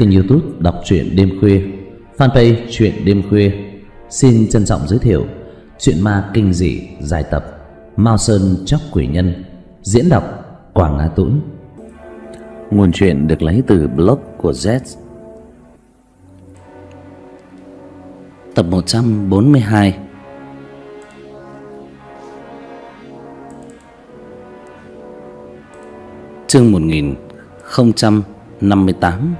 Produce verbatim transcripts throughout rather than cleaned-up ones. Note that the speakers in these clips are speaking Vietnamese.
kênh YouTube đọc truyện đêm khuya, fanpage truyện đêm khuya xin trân trọng giới thiệu truyện ma kinh dị dài tập Mao Sơn Chóc Quỷ Nhân, diễn đọc Quảng Á Tũng. Nguồn truyện được lấy từ blog của Z. Tập một trăm bốn mươi hai. Chương một nghìn không trăm năm mươi tám.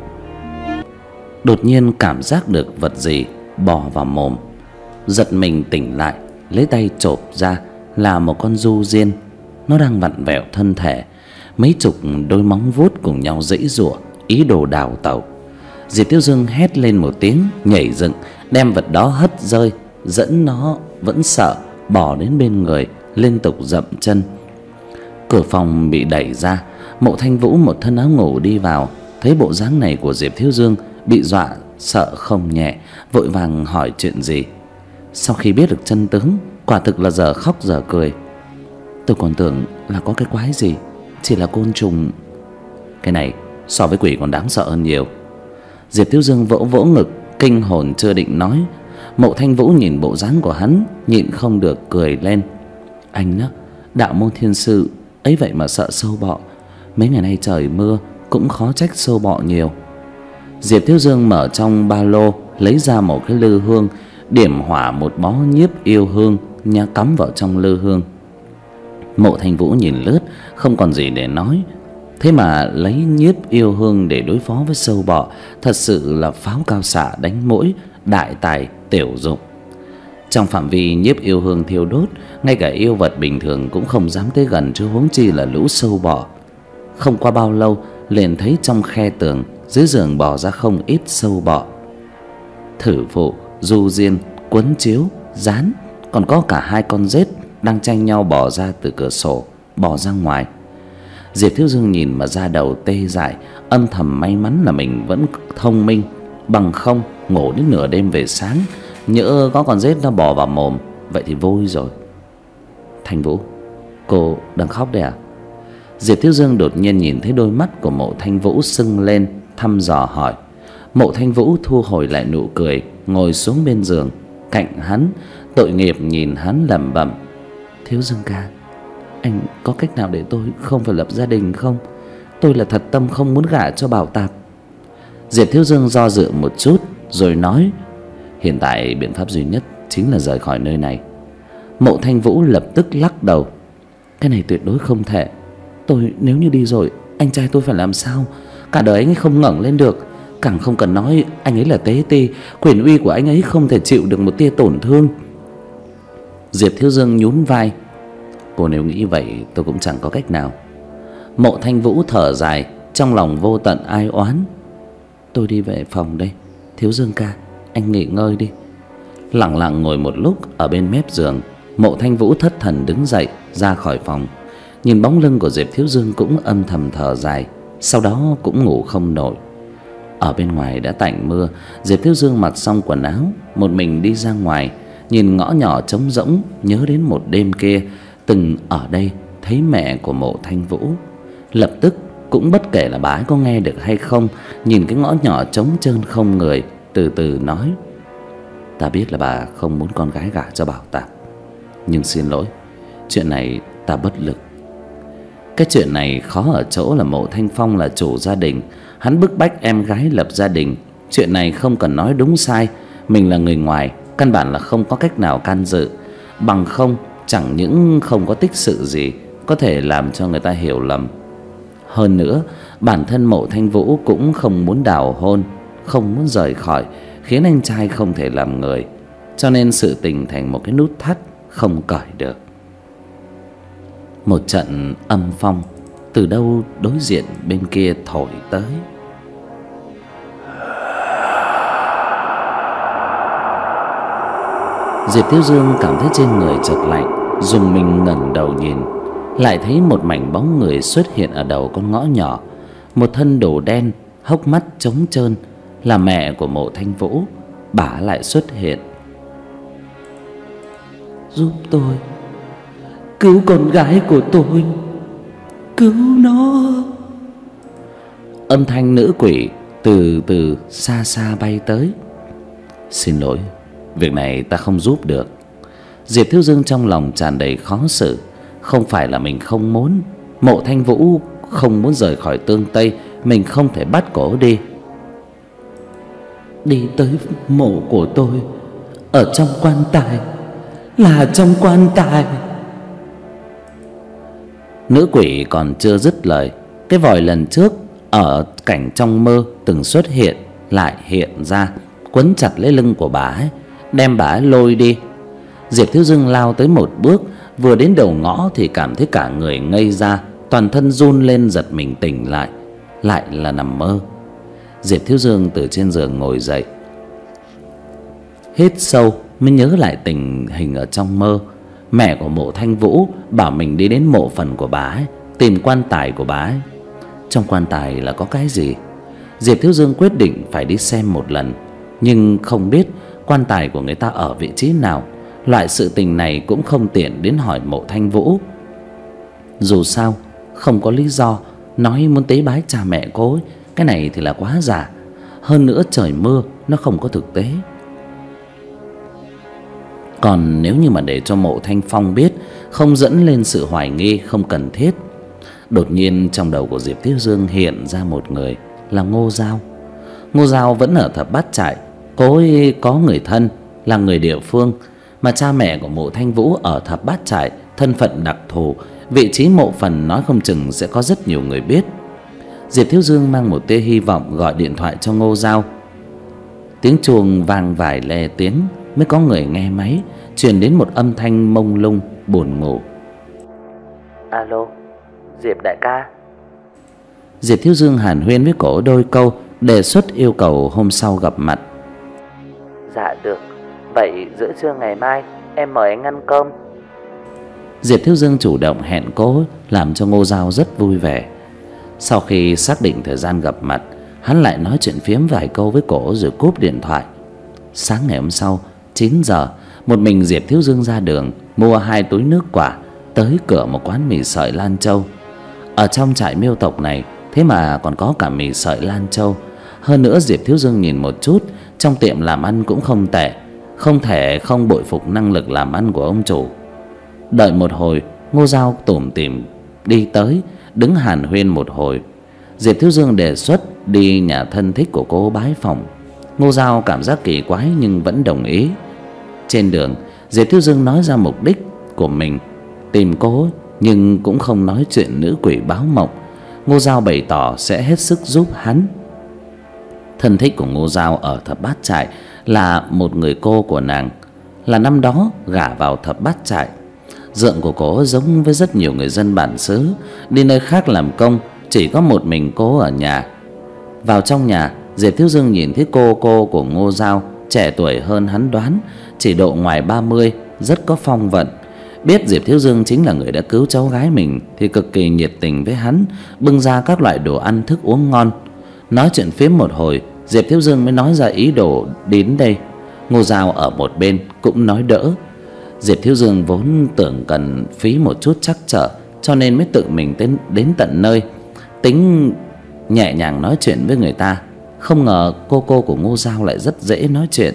Đột nhiên cảm giác được vật gì bò vào mồm, giật mình tỉnh lại, lấy tay chộp ra là một con du diên. Nó đang vặn vẹo thân thể, mấy chục đôi móng vuốt cùng nhau giãy giụa ý đồ đào tẩu. Diệp Tiêu Dương hét lên một tiếng, nhảy dựng đem vật đó hất rơi, dẫn nó vẫn sợ bò đến bên người, liên tục dậm chân. Cửa phòng bị đẩy ra, Mộ Thanh Vũ một thân áo ngủ đi vào, thấy bộ dáng này của Diệp Thiếu Dương bị dọa sợ không nhẹ, vội vàng hỏi chuyện gì. Sau khi biết được chân tướng, quả thực là giờ khóc giờ cười. Tôi còn tưởng là có cái quái gì, chỉ là côn trùng. Cái này so với quỷ còn đáng sợ hơn nhiều. Diệp Thiếu Dương vỗ vỗ ngực, kinh hồn chưa định nói. Mộ Thanh Vũ nhìn bộ dáng của hắn, nhịn không được cười lên. Anh á, đạo môn thiên sư ấy vậy mà sợ sâu bọ. Mấy ngày nay trời mưa cũng khó trách sâu bọ nhiều. Diệp Thiếu Dương mở trong ba lô lấy ra một cái lư hương, điểm hỏa một bó nhiếp yêu hương nhá cắm vào trong lư hương. Mộ Thanh Vũ nhìn lướt không còn gì để nói, thế mà lấy nhiếp yêu hương để đối phó với sâu bọ, thật sự là pháo cao xạ đánh mũi, đại tài tiểu dụng. Trong phạm vi nhiếp yêu hương thiêu đốt, ngay cả yêu vật bình thường cũng không dám tới gần, chứ huống chi là lũ sâu bọ. Không qua bao lâu, liền thấy trong khe tường dưới giường bò ra không ít sâu bọ. Thử phụ, du diên, quấn chiếu, rán, còn có cả hai con rết đang tranh nhau bò ra từ cửa sổ, bò ra ngoài. Diệp Thiếu Dương nhìn mà da đầu tê dại, âm thầm may mắn là mình vẫn thông minh, bằng không ngủ đến nửa đêm về sáng, nhỡ có con rết nó bò vào mồm, vậy thì vui rồi. Thanh Vũ, cô đang khóc đấy à? Diệp Thiếu Dương đột nhiên nhìn thấy đôi mắt của Mộ Thanh Vũ sưng lên, thăm dò hỏi. Mộ Thanh Vũ thu hồi lại nụ cười, ngồi xuống bên giường cạnh hắn, tội nghiệp nhìn hắn lẩm bẩm. Thiếu Dương ca, anh có cách nào để tôi không phải lập gia đình không? Tôi là thật tâm không muốn gả cho Bảo Tạp. Diệp Thiếu Dương do dự một chút rồi nói, hiện tại biện pháp duy nhất chính là rời khỏi nơi này. Mộ Thanh Vũ lập tức lắc đầu. Cái này tuyệt đối không thể. Tôi nếu như đi rồi, anh trai tôi phải làm sao? Cả đời anh ấy không ngẩng lên được. Càng không cần nói anh ấy là tế ti, quyền uy của anh ấy không thể chịu được một tia tổn thương. Diệp Thiếu Dương nhún vai. Cô nếu nghĩ vậy tôi cũng chẳng có cách nào. Mộ Thanh Vũ thở dài, trong lòng vô tận ai oán. Tôi đi về phòng đây. Thiếu Dương ca, anh nghỉ ngơi đi. Lặng lặng ngồi một lúc ở bên mép giường, Mộ Thanh Vũ thất thần đứng dậy ra khỏi phòng. Nhìn bóng lưng của Diệp Thiếu Dương cũng âm thầm thở dài, sau đó cũng ngủ không nổi. Ở bên ngoài đã tạnh mưa, Diệp Thiếu Dương mặc xong quần áo, một mình đi ra ngoài, nhìn ngõ nhỏ trống rỗng, nhớ đến một đêm kia từng ở đây thấy mẹ của Mộ Thanh Vũ. Lập tức cũng bất kể là bà ấy có nghe được hay không, nhìn cái ngõ nhỏ trống trơn không người, từ từ nói. Ta biết là bà không muốn con gái gả cho Bảo Tạp, nhưng xin lỗi, chuyện này ta bất lực. Cái chuyện này khó ở chỗ là Mộ Thanh Phong là chủ gia đình, hắn bức bách em gái lập gia đình. Chuyện này không cần nói đúng sai, mình là người ngoài, căn bản là không có cách nào can dự. Bằng không chẳng những không có tích sự gì, có thể làm cho người ta hiểu lầm. Hơn nữa, bản thân Mộ Thanh Vũ cũng không muốn đào hôn, không muốn rời khỏi, khiến anh trai không thể làm người, cho nên sự tình thành một cái nút thắt không cởi được. Một trận âm phong từ đâu đối diện bên kia thổi tới. Diệp Thiếu Dương cảm thấy trên người chợt lạnh, dùng mình ngẩng đầu nhìn, lại thấy một mảnh bóng người xuất hiện ở đầu con ngõ nhỏ. Một thân đồ đen, hốc mắt trống trơn, là mẹ của Mộ Thanh Vũ. Bà lại xuất hiện. Giúp tôi, cứu con gái của tôi, cứu nó. Âm thanh nữ quỷ từ từ xa xa bay tới. Xin lỗi, việc này ta không giúp được. Diệp Thiếu Dương trong lòng tràn đầy khó xử. Không phải là mình không muốn, Mộ Thanh Vũ không muốn rời khỏi Tương Tây, mình không thể bắt cổ đi. Đi tới mộ của tôi, ở trong quan tài, là trong quan tài. Nữ quỷ còn chưa dứt lời, cái vòi lần trước ở cảnh trong mơ từng xuất hiện lại hiện ra, quấn chặt lấy lưng của bà ấy, đem bà ấy lôi đi. Diệp Thiếu Dương lao tới một bước, vừa đến đầu ngõ thì cảm thấy cả người ngây ra, toàn thân run lên, giật mình tỉnh lại, lại là nằm mơ. Diệp Thiếu Dương từ trên giường ngồi dậy, hít sâu mới nhớ lại tình hình ở trong mơ. Mẹ của Mộ Thanh Vũ bảo mình đi đến mộ phần của bà ấy, tìm quan tài của bà ấy. Trong quan tài là có cái gì? Diệp Thiếu Dương quyết định phải đi xem một lần, nhưng không biết quan tài của người ta ở vị trí nào. Loại sự tình này cũng không tiện đến hỏi Mộ Thanh Vũ. Dù sao không có lý do nói muốn tế bái cha mẹ cô ấy, cái này thì là quá giả. Hơn nữa trời mưa, nó không có thực tế. Còn nếu như mà để cho Mộ Thanh Phong biết, không dẫn lên sự hoài nghi không cần thiết. Đột nhiên trong đầu của Diệp Thiếu Dương hiện ra một người, là Ngô Giao. Ngô Giao vẫn ở Thập Bát Trại, cô ấy có người thân là người địa phương, mà cha mẹ của Mộ Thanh Vũ ở Thập Bát Trại, thân phận đặc thù, vị trí mộ phần nói không chừng sẽ có rất nhiều người biết. Diệp Thiếu Dương mang một tia hy vọng gọi điện thoại cho Ngô Giao. Tiếng chuông vang vài le tiếng mới có người nghe máy, truyền đến một âm thanh mông lung buồn ngủ. Alo, Diệp đại ca. Diệp Thiếu Dương hàn huyên với cổ đôi câu, đề xuất yêu cầu hôm sau gặp mặt. Dạ được, vậy giữa trưa ngày mai em mời anh ăn cơm. Diệp Thiếu Dương chủ động hẹn cô, làm cho Ngô Giao rất vui vẻ. Sau khi xác định thời gian gặp mặt, hắn lại nói chuyện phiếm vài câu với cổ rồi cúp điện thoại. Sáng ngày hôm sau chín giờ, một mình Diệp Thiếu Dương ra đường mua hai túi nước quả, tới cửa một quán mì sợi Lan Châu. Ở trong trại miêu tộc này thế mà còn có cả mì sợi Lan Châu. Hơn nữa Diệp Thiếu Dương nhìn một chút, trong tiệm làm ăn cũng không tệ, không thể không bội phục năng lực làm ăn của ông chủ. Đợi một hồi, Ngô Giao tủm tỉm đi tới, đứng hàn huyên một hồi. Diệp Thiếu Dương đề xuất đi nhà thân thích của cô bái phòng. Ngô Giao cảm giác kỳ quái nhưng vẫn đồng ý. Trên đường, Diệp Thiếu Dương nói ra mục đích của mình tìm cô, nhưng cũng không nói chuyện nữ quỷ báo mộng. Ngô Giao bày tỏ sẽ hết sức giúp hắn. Thân thích của Ngô Giao ở Thập Bát Trại là một người cô của nàng, là năm đó gả vào Thập Bát Trại. Dượng của cô giống với rất nhiều người dân bản xứ, đi nơi khác làm công, chỉ có một mình cô ở nhà. Vào trong nhà, Diệp Thiếu Dương nhìn thấy cô cô của Ngô Giao, trẻ tuổi hơn hắn đoán, chỉ độ ngoài ba mươi, rất có phong vận. Biết Diệp Thiếu Dương chính là người đã cứu cháu gái mình thì cực kỳ nhiệt tình với hắn, bưng ra các loại đồ ăn thức uống ngon. Nói chuyện phiếm một hồi, Diệp Thiếu Dương mới nói ra ý đồ đến đây. Ngô Giao ở một bên cũng nói đỡ. Diệp Thiếu Dương vốn tưởng cần phí một chút trắc trở, cho nên mới tự mình đến, đến tận nơi, tính nhẹ nhàng nói chuyện với người ta. Không ngờ cô cô của Ngô Giao lại rất dễ nói chuyện.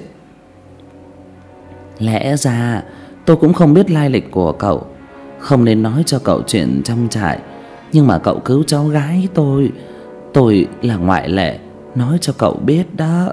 Lẽ ra tôi cũng không biết lai lịch của cậu, không nên nói cho cậu chuyện trong trại, nhưng mà cậu cứu cháu gái tôi, tôi là ngoại lệ, nói cho cậu biết đó.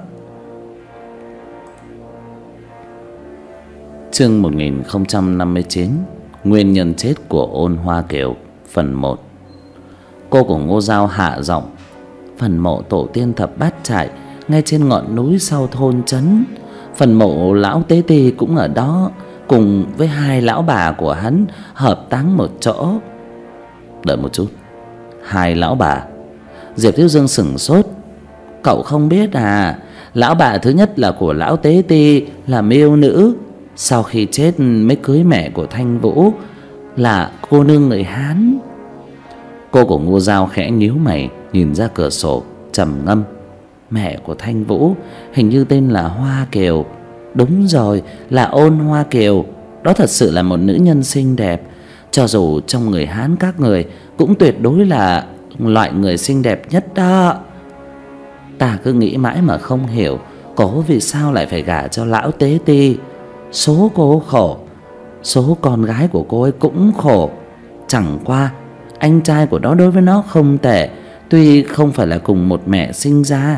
Chương một nghìn không trăm năm mươi chín. Nguyên nhân chết của Ôn Hoa Kiều. Phần một. Cô của Ngô Giao hạ giọng. Phần mộ tổ tiên Thập Bát Trại ngay trên ngọn núi sau thôn trấn. Phần mộ lão Tế Ti cũng ở đó, cùng với hai lão bà của hắn hợp táng một chỗ. Đợi một chút, hai lão bà? Diệp Thiếu Dương sửng sốt. Cậu không biết à? Lão bà thứ nhất là của lão Tế Ti, là miêu nữ, sau khi chết mới cưới mẹ của Thanh Vũ, là cô nương người Hán. Cô của Ngô Giao khẽ nhíu mày, nhìn ra cửa sổ trầm ngâm. Mẹ của Thanh Vũ hình như tên là Hoa Kiều. Đúng rồi, là Ôn Hoa Kiều. Đó thật sự là một nữ nhân xinh đẹp, cho dù trong người Hán các người cũng tuyệt đối là loại người xinh đẹp nhất đó. Ta cứ nghĩ mãi mà không hiểu cổ vì sao lại phải gả cho lão Tế Ti. Số cô khổ, số con gái của cô ấy cũng khổ. Chẳng qua anh trai của nó đối với nó không tệ, tuy không phải là cùng một mẹ sinh ra.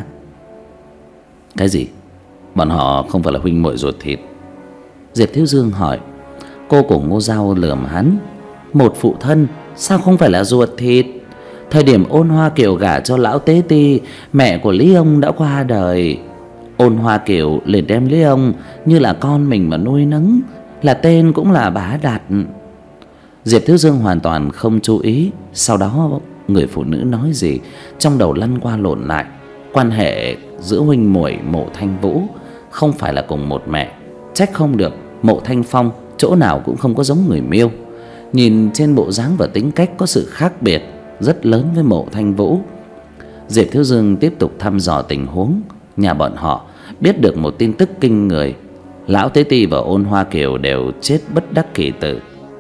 Cái gì? Bọn họ không phải là huynh muội ruột thịt? Diệp Thiếu Dương hỏi. Cô của Ngô Dao lườm hắn. Một phụ thân sao không phải là ruột thịt? Thời điểm Ôn Hoa Kiều gả cho lão Tế Ti, mẹ của Lý Ông đã qua đời. Ôn Hoa Kiều liền đem Lý Ông như là con mình mà nuôi nấng, là tên cũng là bá đặt. Diệp Thiếu Dương hoàn toàn không chú ý. Sau đó người phụ nữ nói gì trong đầu lăn qua lộn lại. Quan hệ giữa huynh muội Mộ Thanh Vũ không phải là cùng một mẹ. Trách không được Mộ Thanh Phong chỗ nào cũng không có giống người Miêu. Nhìn trên bộ dáng và tính cách có sự khác biệt rất lớn với Mộ Thanh Vũ. Diệp Thiếu Dương tiếp tục thăm dò tình huống nhà bọn họ, biết được một tin tức kinh người. Lão Tế Ti và Ôn Hoa Kiều đều chết bất đắc kỳ tử.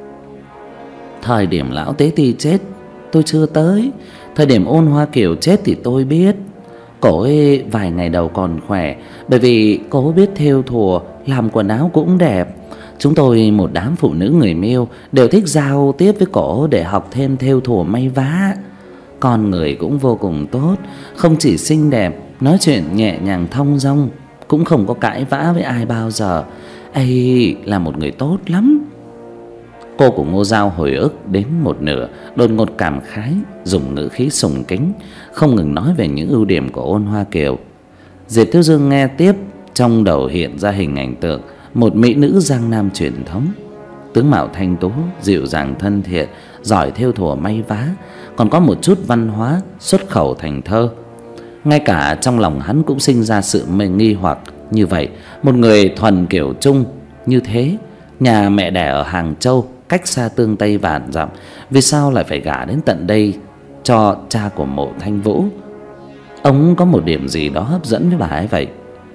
Thời điểm lão Tế Ti chết tôi chưa tới, thời điểm Ôn Hoa Kiều chết thì tôi biết. Cổ ấy vài ngày đầu còn khỏe, bởi vì cô biết thêu thùa, làm quần áo cũng đẹp. Chúng tôi một đám phụ nữ người Miêu đều thích giao tiếp với cổ để học thêm thêu thùa may vá. Con người cũng vô cùng tốt, không chỉ xinh đẹp, nói chuyện nhẹ nhàng thong dong, cũng không có cãi vã với ai bao giờ. Ấy là một người tốt lắm. Cô của Ngô Dao hồi ức đến một nửa, đột ngột cảm khái, dùng ngữ khí sùng kính, không ngừng nói về những ưu điểm của Ôn Hoa Kiều. Diệp Thiếu Dương nghe tiếp, trong đầu hiện ra hình ảnh tượng một mỹ nữ Giang Nam truyền thống, tướng mạo thanh tú, dịu dàng thân thiện, giỏi thêu thùa may vá, còn có một chút văn hóa, xuất khẩu thành thơ. Ngay cả trong lòng hắn cũng sinh ra sự mê nghi hoặc như vậy. Một người thuần kiểu Trung như thế, nhà mẹ đẻ ở Hàng Châu, cách xa tương Tây vạn dặm, vì sao lại phải gả đến tận đây cho cha của Mộ Thanh Vũ? Ông có một điểm gì đó hấp dẫn với bà ấy vậy?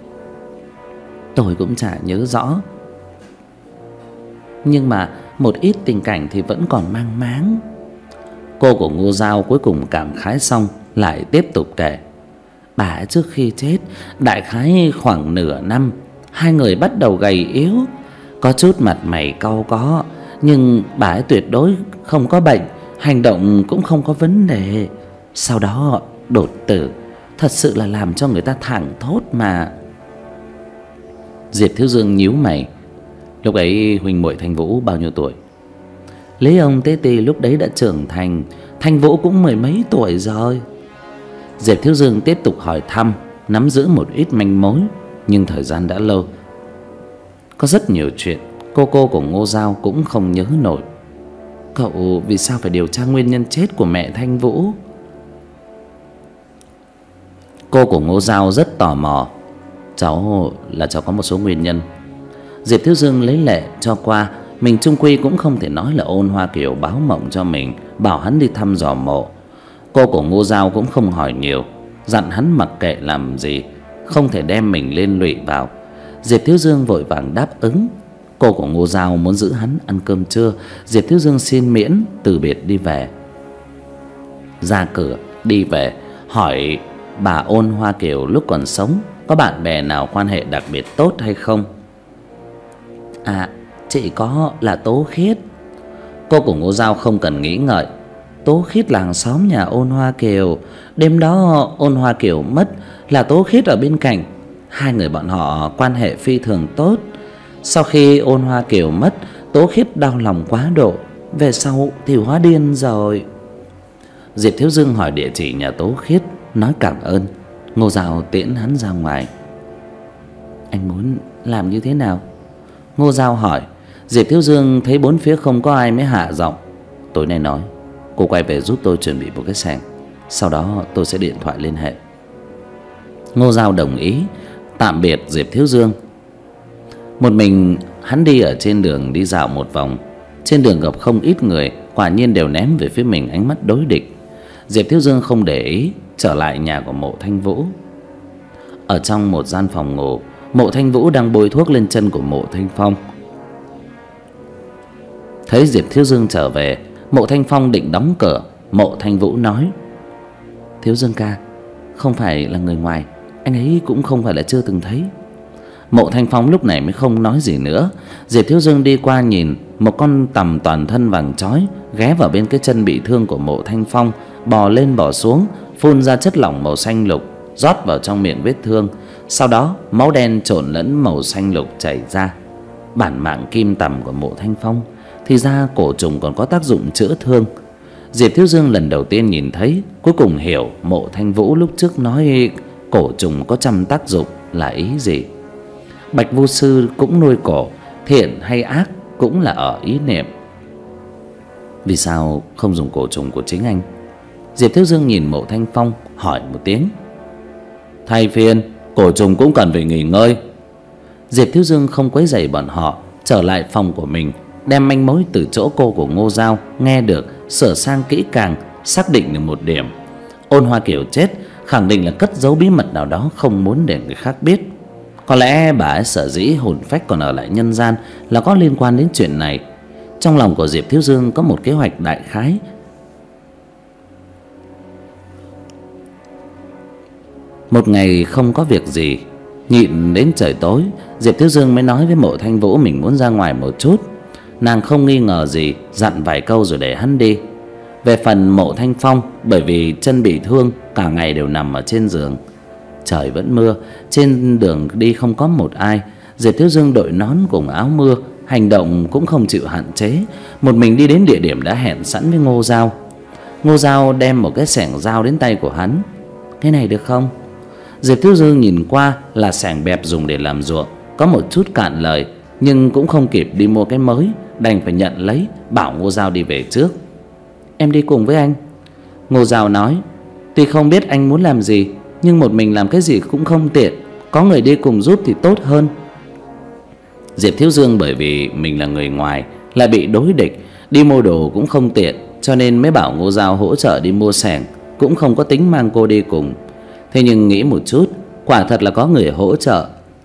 Tôi cũng chả nhớ rõ, nhưng mà một ít tình cảnh thì vẫn còn mang máng. Cô của Ngô Dao cuối cùng cảm khái xong lại tiếp tục kể. Bà trước khi chết, đại khái khoảng nửa năm, hai người bắt đầu gầy yếu, có chút mặt mày cau có, nhưng bà ấy tuyệt đối không có bệnh, hành động cũng không có vấn đề. Sau đó đột tử, thật sự là làm cho người ta thảng thốt mà. Diệp Thiếu Dương nhíu mày. Lúc ấy huynh muội Thanh Vũ bao nhiêu tuổi? Lý Ông Tế Ti lúc đấy đã trưởng thành, Thanh Vũ cũng mười mấy tuổi rồi. Diệp Thiếu Dương tiếp tục hỏi thăm, nắm giữ một ít manh mối, nhưng thời gian đã lâu, có rất nhiều chuyện cô cô của Ngô Dao cũng không nhớ nổi. Cậu vì sao phải điều tra nguyên nhân chết của mẹ Thanh Vũ? Cô của Ngô Dao rất tò mò. Cháu là cháu có một số nguyên nhân. Diệp Thiếu Dương lấy lệ cho qua. Mình chung quy cũng không thể nói là Ôn Hoa Kiều báo mộng cho mình, bảo hắn đi thăm dò mộ. Cô của Ngô Dao cũng không hỏi nhiều, dặn hắn mặc kệ làm gì, không thể đem mình liên lụy vào. Diệp Thiếu Dương vội vàng đáp ứng. Cô của Ngô Dao muốn giữ hắn ăn cơm trưa, Diệp Thiếu Dương xin miễn, từ biệt đi về. Ra cửa đi về, hỏi bà Ôn Hoa Kiều lúc còn sống có bạn bè nào quan hệ đặc biệt tốt hay không? À, chỉ có là Tố Khiết. Cô của Ngô Dao không cần nghĩ ngợi. Tố Khiết là hàng xóm nhà Ôn Hoa Kiều. Đêm đó Ôn Hoa Kiều mất là Tố Khiết ở bên cạnh. Hai người bọn họ quan hệ phi thường tốt. Sau khi Ôn Hoa Kiều mất, Tố Khiết đau lòng quá độ, về sau thì hóa điên rồi. Diệp Thiếu Dương hỏi địa chỉ nhà Tố Khiết, nói cảm ơn. Ngô Dao tiễn hắn ra ngoài. Anh muốn làm như thế nào? Ngô Dao hỏi. Diệp Thiếu Dương thấy bốn phía không có ai mới hạ giọng. Tối nay nói cô quay về giúp tôi chuẩn bị một cái sảnh, sau đó tôi sẽ điện thoại liên hệ. Ngô Dao đồng ý, tạm biệt Diệp Thiếu Dương. Một mình hắn đi ở trên đường, đi dạo một vòng. Trên đường gặp không ít người, quả nhiên đều ném về phía mình ánh mắt đối địch. Diệp Thiếu Dương không để ý, trở lại nhà của Mộ Thanh Vũ. Ở trong một gian phòng ngủ, Mộ Thanh Vũ đang bôi thuốc lên chân của Mộ Thanh Phong. Thấy Diệp Thiếu Dương trở về, Mộ Thanh Phong định đóng cửa. Mộ Thanh Vũ nói: Thiếu Dương ca, không phải là người ngoài, anh ấy cũng không phải là chưa từng thấy. Mộ Thanh Phong lúc này mới không nói gì nữa. Diệp Thiếu Dương đi qua nhìn, một con tằm toàn thân vàng chói ghé vào bên cái chân bị thương của Mộ Thanh Phong, bò lên bò xuống, phun ra chất lỏng màu xanh lục rót vào trong miệng vết thương. Sau đó máu đen trộn lẫn màu xanh lục chảy ra. Bản mạng kim tằm của Mộ Thanh Phong, thì ra cổ trùng còn có tác dụng chữa thương. Diệp Thiếu Dương lần đầu tiên nhìn thấy, cuối cùng hiểu Mộ Thanh Vũ lúc trước nói cổ trùng có trăm tác dụng là ý gì. Bạch Vô Sư cũng nuôi cổ, thiện hay ác cũng là ở ý niệm. Vì sao không dùng cổ trùng của chính anh? Diệp Thiếu Dương nhìn Mộ Thanh Phong hỏi một tiếng. Thay phiên, cổ trùng cũng cần phải nghỉ ngơi. Diệp Thiếu Dương không quấy rầy bọn họ, trở lại phòng của mình, đem manh mối từ chỗ cô của Ngô Giao nghe được sửa sang kỹ càng, xác định được một điểm. Ôn Hoa Kiều chết khẳng định là cất giấu bí mật nào đó không muốn để người khác biết. Có lẽ bà ấy sở dĩ hồn phách còn ở lại nhân gian là có liên quan đến chuyện này. Trong lòng của Diệp Thiếu Dương có một kế hoạch đại khái. Một ngày không có việc gì, nhịn đến trời tối, Diệp Thiếu Dương mới nói với Mộ Thanh Vũ mình muốn ra ngoài một chút. Nàng không nghi ngờ gì, dặn vài câu rồi để hắn đi. Về phần Mộ Thanh Phong, bởi vì chân bị thương, cả ngày đều nằm ở trên giường. Trời vẫn mưa, trên đường đi không có một ai. Diệp Thiếu Dương đội nón cùng áo mưa, hành động cũng không chịu hạn chế, một mình đi đến địa điểm đã hẹn sẵn với Ngô Giao. Ngô Giao đem một cái xẻng dao đến tay của hắn. Cái này được không? Diệp Thiếu Dương nhìn qua là xẻng bẹp dùng để làm ruộng, có một chút cạn lời, nhưng cũng không kịp đi mua cái mới, đành phải nhận lấy, bảo Ngô Giao đi về trước. Em đi cùng với anh. Ngô Giao nói, tuy không biết anh muốn làm gì, nhưng một mình làm cái gì cũng không tiện, có người đi cùng giúp thì tốt hơn. Diệp Thiếu Dương bởi vì mình là người ngoài, lại bị đối địch, đi mua đồ cũng không tiện, cho nên mới bảo Ngô Giao hỗ trợ đi mua xẻng, cũng không có tính mang cô đi cùng. Thế nhưng nghĩ một chút, quả thật là có người hỗ trợ,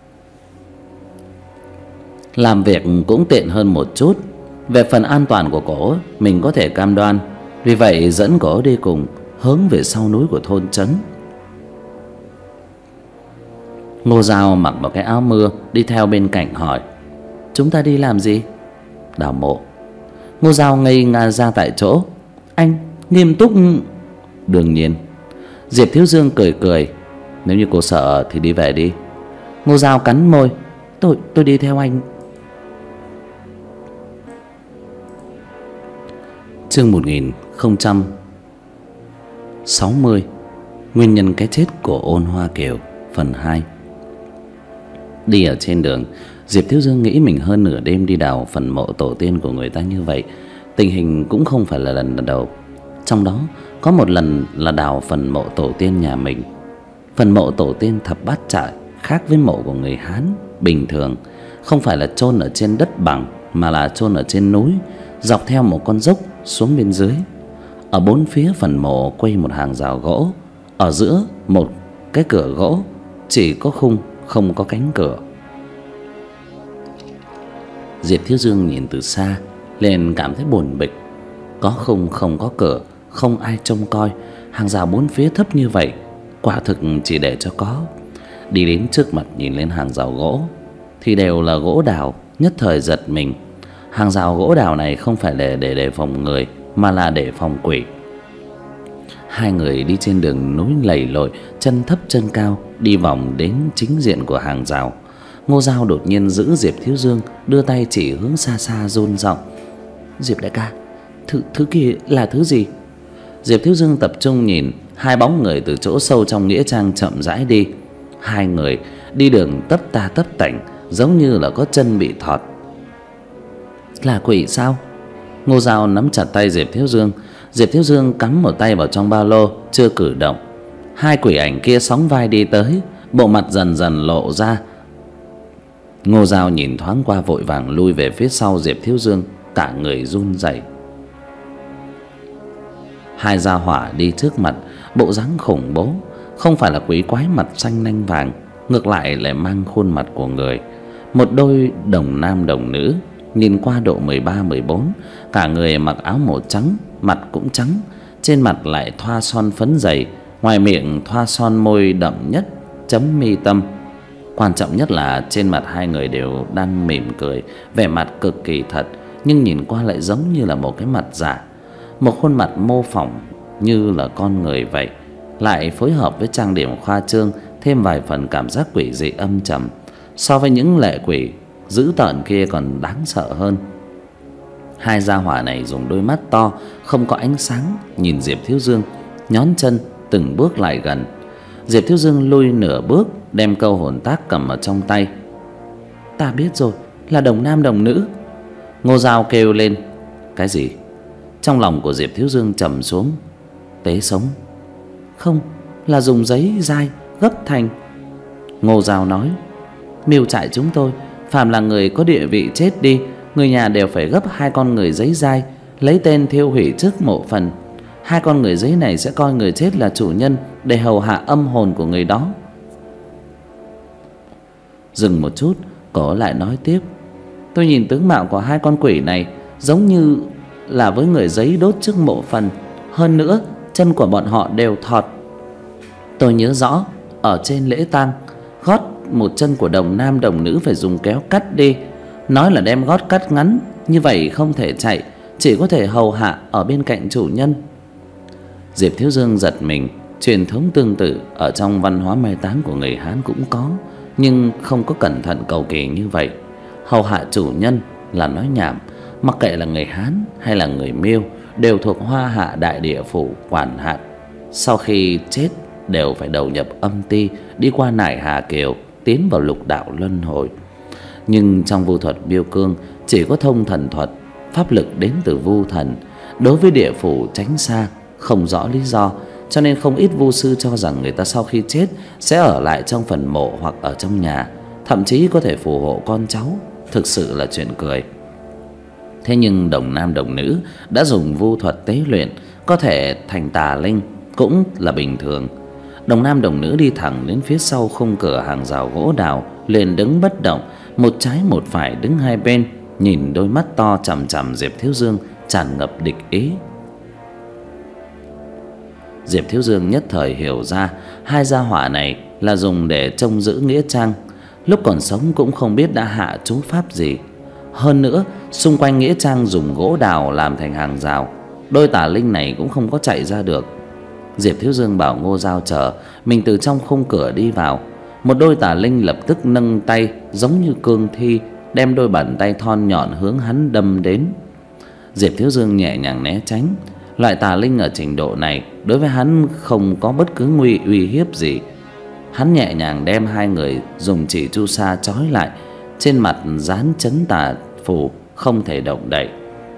làm việc cũng tiện hơn một chút. Về phần an toàn của cổ, mình có thể cam đoan. Vì vậy dẫn cổ đi cùng, hướng về sau núi của thôn trấn. Ngô Giao mặc một cái áo mưa, đi theo bên cạnh hỏi, chúng ta đi làm gì? Đào mộ. Ngô Giao ngây ngà ra tại chỗ. Anh nghiêm túc? Đương nhiên. Diệp Thiếu Dương cười cười, nếu như cô sợ thì đi về đi. Ngô Giao cắn môi, tôi tôi đi theo anh. Chương một nghìn không trăm sáu mươi. Nguyên nhân cái chết của Ôn Hoa Kiều phần hai. Đi ở trên đường, Diệp Thiếu Dương nghĩ mình hơn nửa đêm đi đào phần mộ tổ tiên của người ta như vậy, tình hình cũng không phải là lần đầu. Trong đó có một lần là đào phần mộ tổ tiên nhà mình. Phần mộ tổ tiên Thập Bát Trại khác với mộ của người Hán bình thường, không phải là chôn ở trên đất bằng mà là chôn ở trên núi, dọc theo một con dốc xuống bên dưới. Ở bốn phía phần mộ quây một hàng rào gỗ, ở giữa một cái cửa gỗ, chỉ có khung không có cánh cửa. Diệp Thiếu Dương nhìn từ xa liền cảm thấy buồn bực. Có khung không có cửa, không ai trông coi, hàng rào bốn phía thấp như vậy, quả thực chỉ để cho có. Đi đến trước mặt nhìn lên hàng rào gỗ thì đều là gỗ đào, nhất thời giật mình. Hàng rào gỗ đào này không phải để để đề phòng người, mà là để phòng quỷ. Hai người đi trên đường núi lầy lội, chân thấp chân cao, đi vòng đến chính diện của hàng rào. Ngô Giao đột nhiên giữ Diệp Thiếu Dương, đưa tay chỉ hướng xa xa run giọng, Diệp đại ca, thứ thứ kia là thứ gì? Diệp Thiếu Dương tập trung nhìn, hai bóng người từ chỗ sâu trong nghĩa trang chậm rãi đi. Hai người đi đường tấp ta tấp tảnh, giống như là có chân bị thọt. Là quỷ sao? Ngô Giao nắm chặt tay Diệp Thiếu Dương. Diệp Thiếu Dương cắm một tay vào trong ba lô, chưa cử động. Hai quỷ ảnh kia sóng vai đi tới, bộ mặt dần dần lộ ra. Ngô Giao nhìn thoáng qua vội vàng lui về phía sau Diệp Thiếu Dương, cả người run rẩy. Hai gia hỏa đi trước mặt, bộ dáng khủng bố, không phải là quỷ quái mặt xanh nanh vàng, ngược lại lại mang khuôn mặt của người. Một đôi đồng nam đồng nữ, nhìn qua độ mười ba mười bốn, cả người mặc áo màu trắng, mặt cũng trắng, trên mặt lại thoa son phấn dày, ngoài miệng thoa son môi đậm nhất, chấm mi tâm. Quan trọng nhất là trên mặt hai người đều đang mỉm cười, vẻ mặt cực kỳ thật, nhưng nhìn qua lại giống như là một cái mặt giả. Một khuôn mặt mô phỏng như là con người vậy, lại phối hợp với trang điểm khoa trương, thêm vài phần cảm giác quỷ dị âm trầm. So với những lệ quỷ dữ tợn kia còn đáng sợ hơn. Hai gia hỏa này dùng đôi mắt to không có ánh sáng nhìn Diệp Thiếu Dương, nhón chân từng bước lại gần. Diệp Thiếu Dương lui nửa bước, đem câu hồn tác cầm ở trong tay. Ta biết rồi, là đồng nam đồng nữ. Ngô Dao kêu lên. Cái gì? Trong lòng của Diệp Thiếu Dương trầm xuống. Tế sống? Không, là dùng giấy dai gấp thành. Ngô Dao nói. Miêu trại chúng tôi, phàm là người có địa vị chết đi, người nhà đều phải gấp hai con người giấy dai, lấy tên thiêu hủy trước mộ phần. Hai con người giấy này sẽ coi người chết là chủ nhân để hầu hạ âm hồn của người đó. Dừng một chút, cổ lại nói tiếp. Tôi nhìn tướng mạo của hai con quỷ này giống như là với người giấy đốt trước mộ phần. Hơn nữa, chân của bọn họ đều thọt. Tôi nhớ rõ, ở trên lễ tang, gót một chân của đồng nam đồng nữ phải dùng kéo cắt đi. Nói là đem gót cắt ngắn, như vậy không thể chạy, chỉ có thể hầu hạ ở bên cạnh chủ nhân. Diệp Thiếu Dương giật mình. Truyền thống tương tự ở trong văn hóa mai táng của người Hán cũng có, nhưng không có cẩn thận cầu kỳ như vậy. Hầu hạ chủ nhân là nói nhảm. Mặc kệ là người Hán hay là người Miêu, đều thuộc Hoa Hạ Đại Địa Phủ quản hạt. Sau khi chết đều phải đầu nhập âm ti, đi qua nải Hà Kiều, tiến vào lục đạo luân hồi. Nhưng trong vu thuật Miêu Cương chỉ có thông thần thuật, pháp lực đến từ vu thần. Đối với địa phủ tránh xa, không rõ lý do, cho nên không ít vu sư cho rằng người ta sau khi chết sẽ ở lại trong phần mộ hoặc ở trong nhà, thậm chí có thể phù hộ con cháu. Thực sự là chuyện cười. Thế nhưng đồng nam đồng nữ đã dùng vu thuật tế luyện, có thể thành tà linh cũng là bình thường. Đồng nam đồng nữ đi thẳng đến phía sau khung cửa hàng rào gỗ đào, liền đứng bất động, một trái một phải đứng hai bên, nhìn đôi mắt to chằm chằm Diệp Thiếu Dương, tràn ngập địch ý. Diệp Thiếu Dương nhất thời hiểu ra, hai gia hỏa này là dùng để trông giữ nghĩa trang. Lúc còn sống cũng không biết đã hạ chú pháp gì. Hơn nữa, xung quanh nghĩa trang dùng gỗ đào làm thành hàng rào, đôi tà linh này cũng không có chạy ra được. Diệp Thiếu Dương bảo Ngô Dao chờ, mình từ trong khung cửa đi vào. Một đôi tà linh lập tức nâng tay giống như cương thi, đem đôi bàn tay thon nhọn hướng hắn đâm đến. Diệp Thiếu Dương nhẹ nhàng né tránh. Loại tà linh ở trình độ này đối với hắn không có bất cứ nguy uy hiếp gì. Hắn nhẹ nhàng đem hai người dùng chỉ chu sa trói lại, trên mặt dán chấn tà phù, không thể động đậy.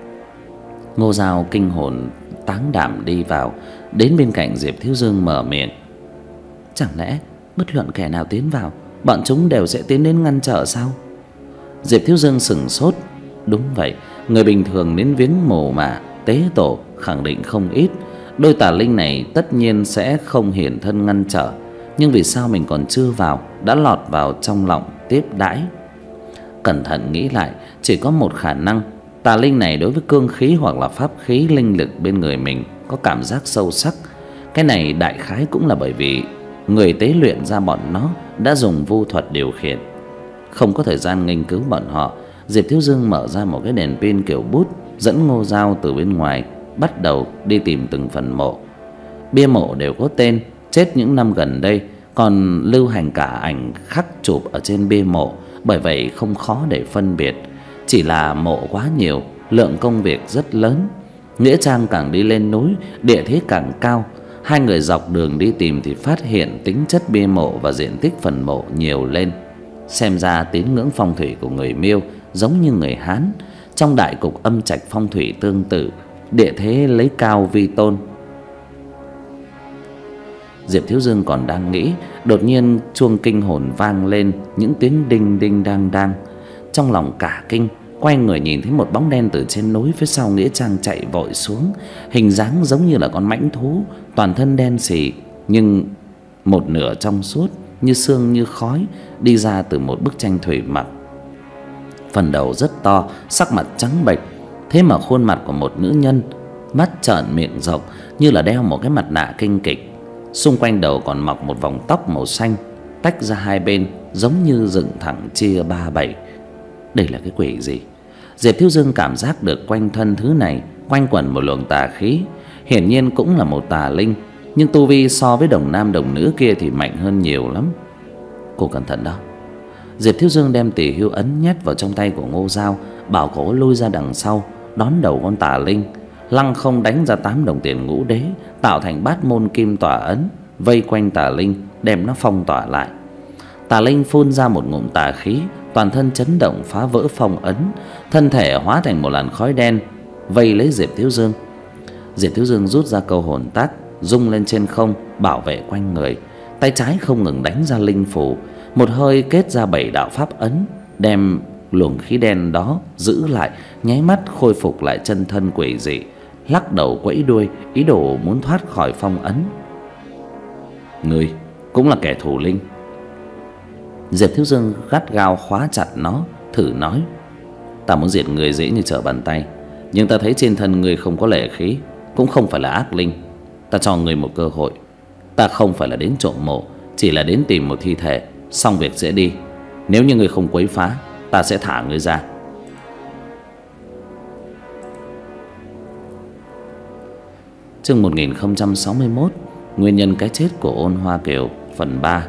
Ngô Dao kinh hồn táng đảm đi vào, đến bên cạnh Diệp Thiếu Dương mở miệng. Chẳng lẽ bất luận kẻ nào tiến vào, bọn chúng đều sẽ tiến đến ngăn trở sao? Diệp Thiếu Dương sững sốt. Đúng vậy, người bình thường đến viếng mồ mả tế tổ khẳng định không ít. Đôi tà linh này tất nhiên sẽ không hiển thân ngăn trở, nhưng vì sao mình còn chưa vào đã lọt vào trong lòng tiếp đãi? Cẩn thận nghĩ lại, chỉ có một khả năng, tà linh này đối với cương khí hoặc là pháp khí linh lực bên người mình có cảm giác sâu sắc. Cái này đại khái cũng là bởi vì người tế luyện ra bọn nó đã dùng vu thuật điều khiển. Không có thời gian nghiên cứu bọn họ, Diệp Thiếu Dương mở ra một cái đèn pin kiểu bút, dẫn Ngô Dao từ bên ngoài bắt đầu đi tìm từng phần mộ. Bia mộ đều có tên, chết những năm gần đây, còn lưu hành cả ảnh khắc chụp ở trên bia mộ, bởi vậy không khó để phân biệt. Chỉ là mộ quá nhiều, lượng công việc rất lớn. Nghĩa trang càng đi lên núi, địa thế càng cao. Hai người dọc đường đi tìm thì phát hiện tính chất bia mộ và diện tích phần mộ nhiều lên. Xem ra tín ngưỡng phong thủy của người Miêu giống như người Hán. Trong đại cục âm trạch phong thủy tương tự, địa thế lấy cao vi tôn. Diệp Thiếu Dương còn đang nghĩ, đột nhiên chuông kinh hồn vang lên những tiếng đinh đinh đang đang. Trong lòng cả kinh, quay người nhìn thấy một bóng đen từ trên núi phía sau nghĩa trang chạy vội xuống, hình dáng giống như là con mãnh thú, toàn thân đen sì nhưng một nửa trong suốt, như sương như khói, đi ra từ một bức tranh thủy mặc. Phần đầu rất to, sắc mặt trắng bệch, thế mà khuôn mặt của một nữ nhân, mắt trợn miệng rộng như là đeo một cái mặt nạ kinh kịch. Xung quanh đầu còn mọc một vòng tóc màu xanh, tách ra hai bên giống như dựng thẳng chia ba bảy. Đây là cái quỷ gì? Diệp Thiếu Dương cảm giác được quanh thân thứ này quanh quẩn một luồng tà khí, hiển nhiên cũng là một tà linh, nhưng tu vi so với đồng nam đồng nữ kia thì mạnh hơn nhiều lắm. Cô cẩn thận đó. Diệp Thiếu Dương đem tỷ hưu ấn nhét vào trong tay của Ngô Dao, bảo cổ lui ra đằng sau đón đầu con tà linh. Lăng không đánh ra tám đồng tiền ngũ đế, tạo thành bát môn kim tỏa ấn, vây quanh tà linh, đem nó phong tỏa lại. Tà linh phun ra một ngụm tà khí, toàn thân chấn động phá vỡ phong ấn, thân thể hóa thành một làn khói đen vây lấy Diệp Thiếu Dương. Diệp Thiếu Dương rút ra câu hồn tác, rung lên trên không bảo vệ quanh người, tay trái không ngừng đánh ra linh phù, một hơi kết ra bảy đạo pháp ấn, đem luồng khí đen đó giữ lại, nháy mắt khôi phục lại chân thân quỷ dị, lắc đầu quẫy đuôi, ý đồ muốn thoát khỏi phong ấn. Ngươi cũng là kẻ thù linh. Diệp Thiếu Dương gắt gao khóa chặt nó, thử nói: Ta muốn diệt người dễ như trở bàn tay, nhưng ta thấy trên thân người không có lệ khí, cũng không phải là ác linh. Ta cho người một cơ hội. Ta không phải là đến trộm mộ, chỉ là đến tìm một thi thể, xong việc sẽ đi. Nếu như người không quấy phá, ta sẽ thả người ra. Chương một nghìn không trăm sáu mươi mốt. Nguyên nhân cái chết của Ôn Hoa Kiều, phần ba.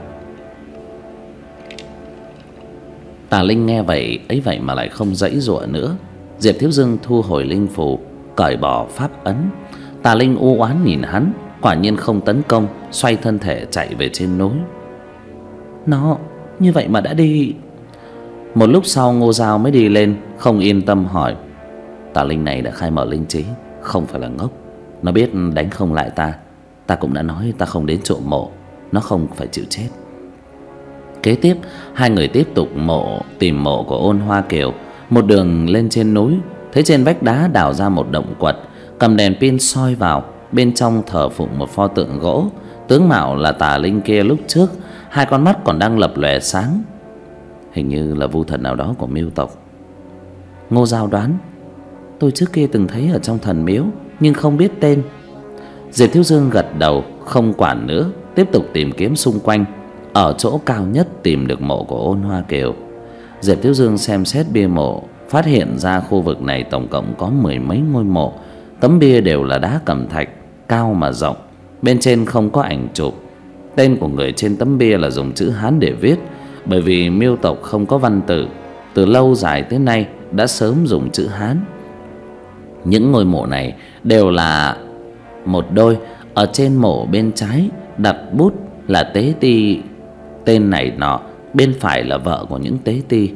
Tà linh nghe vậy ấy vậy mà lại không giãy giụa nữa. Diệp Thiếu Dương thu hồi linh phù, cởi bỏ pháp ấn. Tà linh u oán nhìn hắn, quả nhiên không tấn công, xoay thân thể chạy về trên núi. Nó như vậy mà đã đi. Một lúc sau Ngô Dao mới đi lên, không yên tâm hỏi: Tà linh này đã khai mở linh trí, không phải là ngốc. Nó biết đánh không lại ta. Ta cũng đã nói ta không đến trộm mộ, nó không phải chịu chết. Kế tiếp hai người tiếp tục mộ tìm mộ của Ôn Hoa Kiều. Một đường lên trên núi, thấy trên vách đá đào ra một động quật, cầm đèn pin soi vào, bên trong thờ phụng một pho tượng gỗ, tướng mạo là tà linh kia lúc trước, hai con mắt còn đang lập lòe sáng, hình như là vu thần nào đó của Miêu tộc. Ngô Dao đoán: Tôi trước kia từng thấy ở trong thần miếu, nhưng không biết tên. Diệp Thiếu Dương gật đầu, không quản nữa, tiếp tục tìm kiếm xung quanh. Ở chỗ cao nhất tìm được mộ của Ôn Hoa Kiều. Diệp Thiếu Dương xem xét bia mộ, phát hiện ra khu vực này tổng cộng có mười mấy ngôi mộ. Tấm bia đều là đá cẩm thạch, cao mà rộng, bên trên không có ảnh chụp. Tên của người trên tấm bia là dùng chữ Hán để viết, bởi vì Miêu tộc không có văn tự, từ lâu dài tới nay đã sớm dùng chữ Hán. Những ngôi mộ này đều là một đôi. Ở trên mộ bên trái đặt bút là Tế Ti, tên này nọ, bên phải là vợ của những Tế Ti.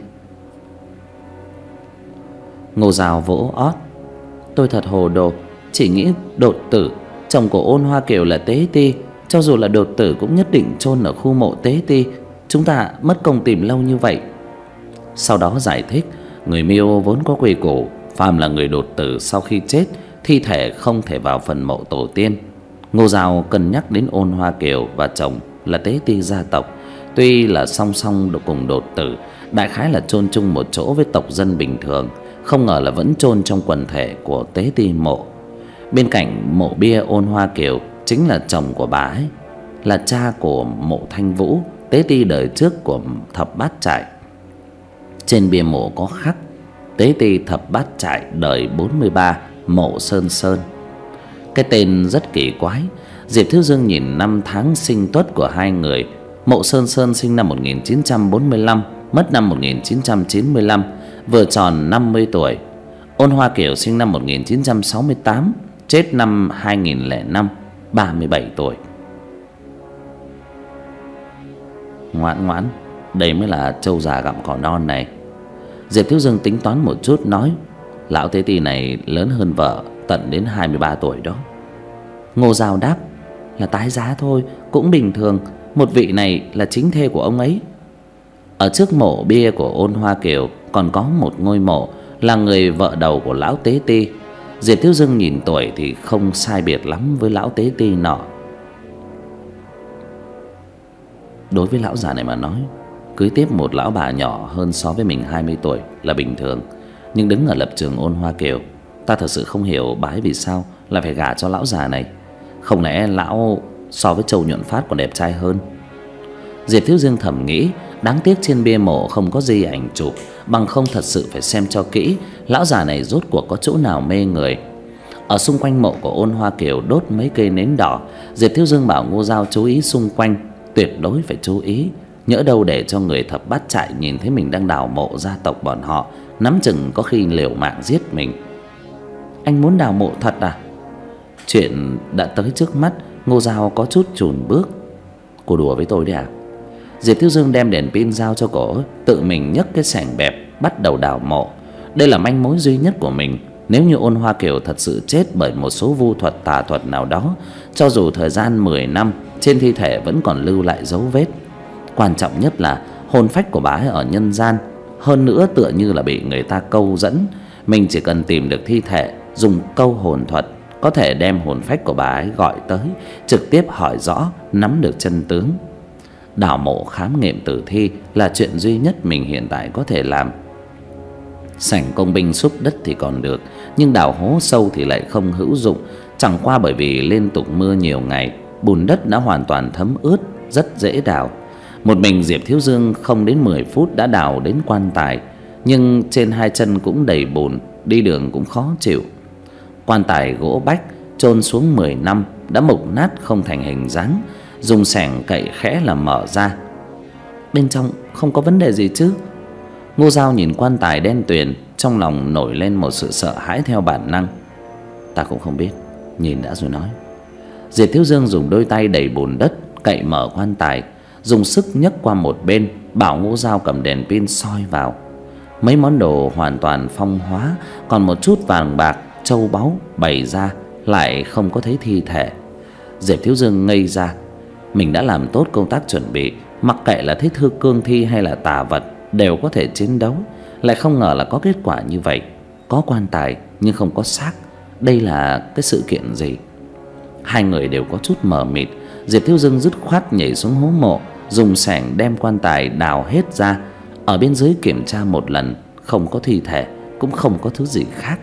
Ngô Dao vỗ ót: Tôi thật hồ đồ, chỉ nghĩ đột tử, chồng của Ôn Hoa Kiều là Tế Ti, cho dù là đột tử cũng nhất định chôn ở khu mộ Tế Ti. Chúng ta mất công tìm lâu như vậy. Sau đó giải thích, người Miêu vốn có quy củ, phàm là người đột tử sau khi chết, thi thể không thể vào phần mộ tổ tiên. Ngô Dao cân nhắc đến Ôn Hoa Kiều và chồng là Tế Ti gia tộc, tuy là song song cùng đột tử, đại khái là chôn chung một chỗ với tộc dân bình thường, không ngờ là vẫn chôn trong quần thể của Tế Ti mộ. Bên cạnh mộ bia Ôn Hoa Kiều chính là chồng của bà ấy, là cha của mộ Thanh Vũ, Tế Ti đời trước của Thập Bát Trại. Trên bia mộ có khắc: Tế Ti Thập Bát Trại đời bốn mươi ba, mộ Sơn Sơn. Cái tên rất kỳ quái. Diệp Thiếu Dương nhìn năm tháng sinh tuất của hai người. Mộ Sơn Sơn sinh năm một nghìn chín trăm bốn mươi lăm, mất năm một nghìn chín trăm chín mươi lăm, vừa tròn năm mươi tuổi. Ôn Hoa Kiều sinh năm một nghìn chín trăm sáu mươi tám, chết năm hai nghìn lẻ năm, ba mươi bảy tuổi. Ngoãn ngoãn, đây mới là trâu già gặm cỏ non này. Diệp Thiếu Dương tính toán một chút nói: Lão Tế Ti này lớn hơn vợ tận đến hai mươi ba tuổi đó. Ngô Dao đáp: Là tái giá thôi, cũng bình thường. Một vị này là chính thê của ông ấy. Ở trước mộ bia của Ôn Hoa Kiều còn có một ngôi mộ, là người vợ đầu của lão Tế Ti. Diệp Thiếu Dương nhìn tuổi thì không sai biệt lắm với lão Tế Ti nọ. Đối với lão già này mà nói, cưới tiếp một lão bà nhỏ hơn so với mình hai mươi tuổi là bình thường. Nhưng đứng ở lập trường Ôn Hoa Kiều, ta thật sự không hiểu bà ấy vì sao là phải gả cho lão già này. Không lẽ lão so với Châu Nhuận Phát còn đẹp trai hơn? Diệp Thiếu Dương thầm nghĩ, đáng tiếc trên bia mộ không có di ảnh chụp, bằng không thật sự phải xem cho kỹ, lão già này rốt cuộc có chỗ nào mê người. Ở xung quanh mộ của Ôn Hoa Kiều đốt mấy cây nến đỏ. Diệp Thiếu Dương bảo Ngô Dao chú ý xung quanh, tuyệt đối phải chú ý, nhỡ đâu để cho người thập bát trại nhìn thấy mình đang đào mộ gia tộc bọn họ, nắm chừng có khi liều mạng giết mình. Anh muốn đào mộ thật à? Chuyện đã tới trước mắt, Ngô Dao có chút chùn bước. Cô đùa với tôi đấy à? Diệp Thiếu Dương đem đèn pin giao cho cổ, tự mình nhấc cái xẻng bẹp bắt đầu đào mộ. Đây là manh mối duy nhất của mình. Nếu như Ôn Hoa Kiều thật sự chết bởi một số vu thuật tà thuật nào đó, cho dù thời gian mười năm, trên thi thể vẫn còn lưu lại dấu vết. Quan trọng nhất là hồn phách của bà ấy ở nhân gian, hơn nữa tựa như là bị người ta câu dẫn. Mình chỉ cần tìm được thi thể, dùng câu hồn thuật có thể đem hồn phách của bà ấy gọi tới, trực tiếp hỏi rõ, nắm được chân tướng. Đào mộ khám nghiệm tử thi là chuyện duy nhất mình hiện tại có thể làm. Sảnh công binh xúc đất thì còn được, nhưng đào hố sâu thì lại không hữu dụng. Chẳng qua bởi vì liên tục mưa nhiều ngày, bùn đất đã hoàn toàn thấm ướt, rất dễ đào. Một mình Diệp Thiếu Dương không đến mười phút đã đào đến quan tài, nhưng trên hai chân cũng đầy bùn, đi đường cũng khó chịu. Quan tài gỗ bách chôn xuống mười năm đã mục nát không thành hình dáng, dùng xẻng cậy khẽ là mở ra. Bên trong không có vấn đề gì chứ? Ngô Dao nhìn quan tài đen tuyền, trong lòng nổi lên một sự sợ hãi theo bản năng. Ta cũng không biết, nhìn đã rồi nói. Diệp Thiếu Dương dùng đôi tay đầy bùn đất cậy mở quan tài, dùng sức nhấc qua một bên, bảo Ngô Dao cầm đèn pin soi vào. Mấy món đồ hoàn toàn phong hóa, còn một chút vàng bạc, châu báu bày ra, lại không có thấy thi thể. Diệp Thiếu Dương ngây ra. Mình đã làm tốt công tác chuẩn bị, mặc kệ là thiết thư cương thi hay là tà vật đều có thể chiến đấu, lại không ngờ là có kết quả như vậy. Có quan tài nhưng không có xác, đây là cái sự kiện gì? Hai người đều có chút mờ mịt. Diệp Thiếu Dương dứt khoát nhảy xuống hố mộ, dùng xẻng đem quan tài đào hết ra. Ở bên dưới kiểm tra một lần, không có thi thể, cũng không có thứ gì khác.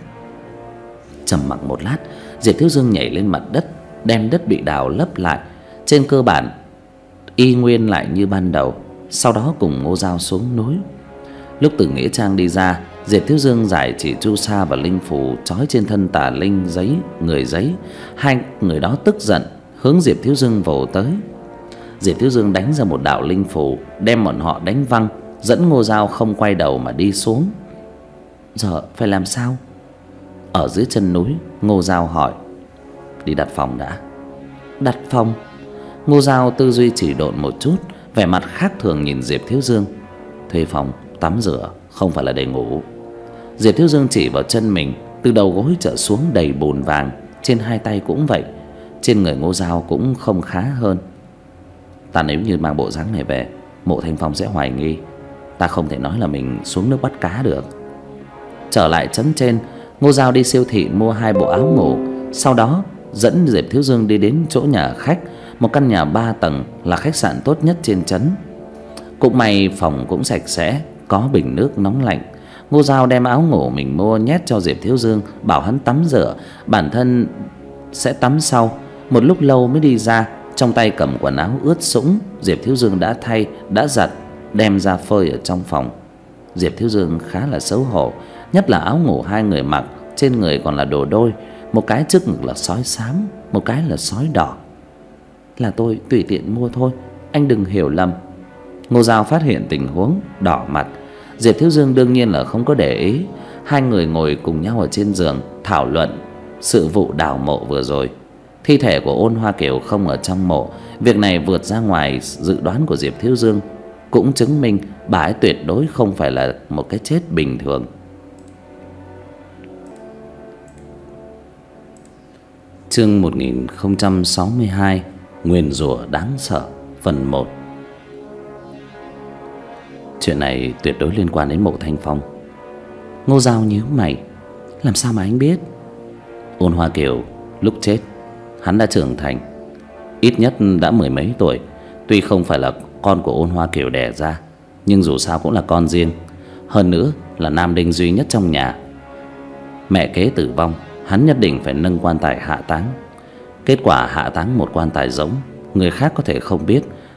Trầm mặc một lát, Diệp Thiếu Dương nhảy lên mặt đất, đem đất bị đào lấp lại. Trên cơ bản y nguyên lại như ban đầu. Sau đó cùng Ngô Dao xuống núi. Lúc từ nghĩa trang đi ra, Diệp Thiếu Dương giải chỉ chu sa và linh phù trói trên thân tà linh giấy người giấy. Hai người đó tức giận hướng Diệp Thiếu Dương vồ tới. Diệp Thiếu Dương đánh ra một đạo linh phù, đem bọn họ đánh văng, dẫn Ngô Dao không quay đầu mà đi xuống. Giờ phải làm sao? Ở dưới chân núi, Ngô Dao hỏi. Đi đặt phòng đã. Đặt phòng? Ngô Dao tư duy chỉ độn một chút, vẻ mặt khác thường nhìn Diệp Thiếu Dương. Thuê phòng, tắm rửa, không phải là để ngủ. Diệp Thiếu Dương chỉ vào chân mình, từ đầu gối trở xuống đầy bùn vàng, trên hai tay cũng vậy. Trên người Ngô Dao cũng không khá hơn. Ta nếu như mang bộ dáng này về, Mộ Thanh Phong sẽ hoài nghi. Ta không thể nói là mình xuống nước bắt cá được. Trở lại trấn trên, Ngô Dao đi siêu thị mua hai bộ áo ngủ, sau đó dẫn Diệp Thiếu Dương đi đến chỗ nhà khách, một căn nhà ba tầng là khách sạn tốt nhất trên trấn. Cũng may phòng cũng sạch sẽ, có bình nước nóng lạnh. Ngô Dao đem áo ngủ mình mua nhét cho Diệp Thiếu Dương, bảo hắn tắm rửa, bản thân sẽ tắm sau. Một lúc lâu mới đi ra, trong tay cầm quần áo ướt sũng. Diệp Thiếu Dương đã thay, đã giặt, đem ra phơi ở trong phòng. Diệp Thiếu Dương khá là xấu hổ, nhất là áo ngủ hai người mặc, trên người còn là đồ đôi, một cái trước ngực là sói xám, một cái là sói đỏ. Là tôi tùy tiện mua thôi, anh đừng hiểu lầm. Ngô Dao phát hiện tình huống, đỏ mặt. Diệp Thiếu Dương đương nhiên là không có để ý. Hai người ngồi cùng nhau ở trên giường, thảo luận sự vụ đào mộ vừa rồi. Thi thể của Ôn Hoa Kiều không ở trong mộ. Việc này vượt ra ngoài dự đoán của Diệp Thiếu Dương, cũng chứng minh bà ấy tuyệt đối không phải là một cái chết bình thường. Chương một nghìn không trăm sáu mươi hai, Nguyền rủa đáng sợ, phần một. Chuyện này tuyệt đối liên quan đến Mộ Thanh Phong. Ngô Dao nhíu mày. Làm sao mà anh biết? Ôn Hoa Kiều lúc chết, hắn đã trưởng thành, ít nhất đã mười mấy tuổi. Tuy không phải là con của Ôn Hoa Kiều đẻ ra, nhưng dù sao cũng là con riêng. Hơn nữa là nam đinh duy nhất trong nhà. Mẹ kế tử vong, hắn nhất định phải nâng quan tài hạ táng. Kết quả hạ táng một quan tài giống, người khác có thể không biết,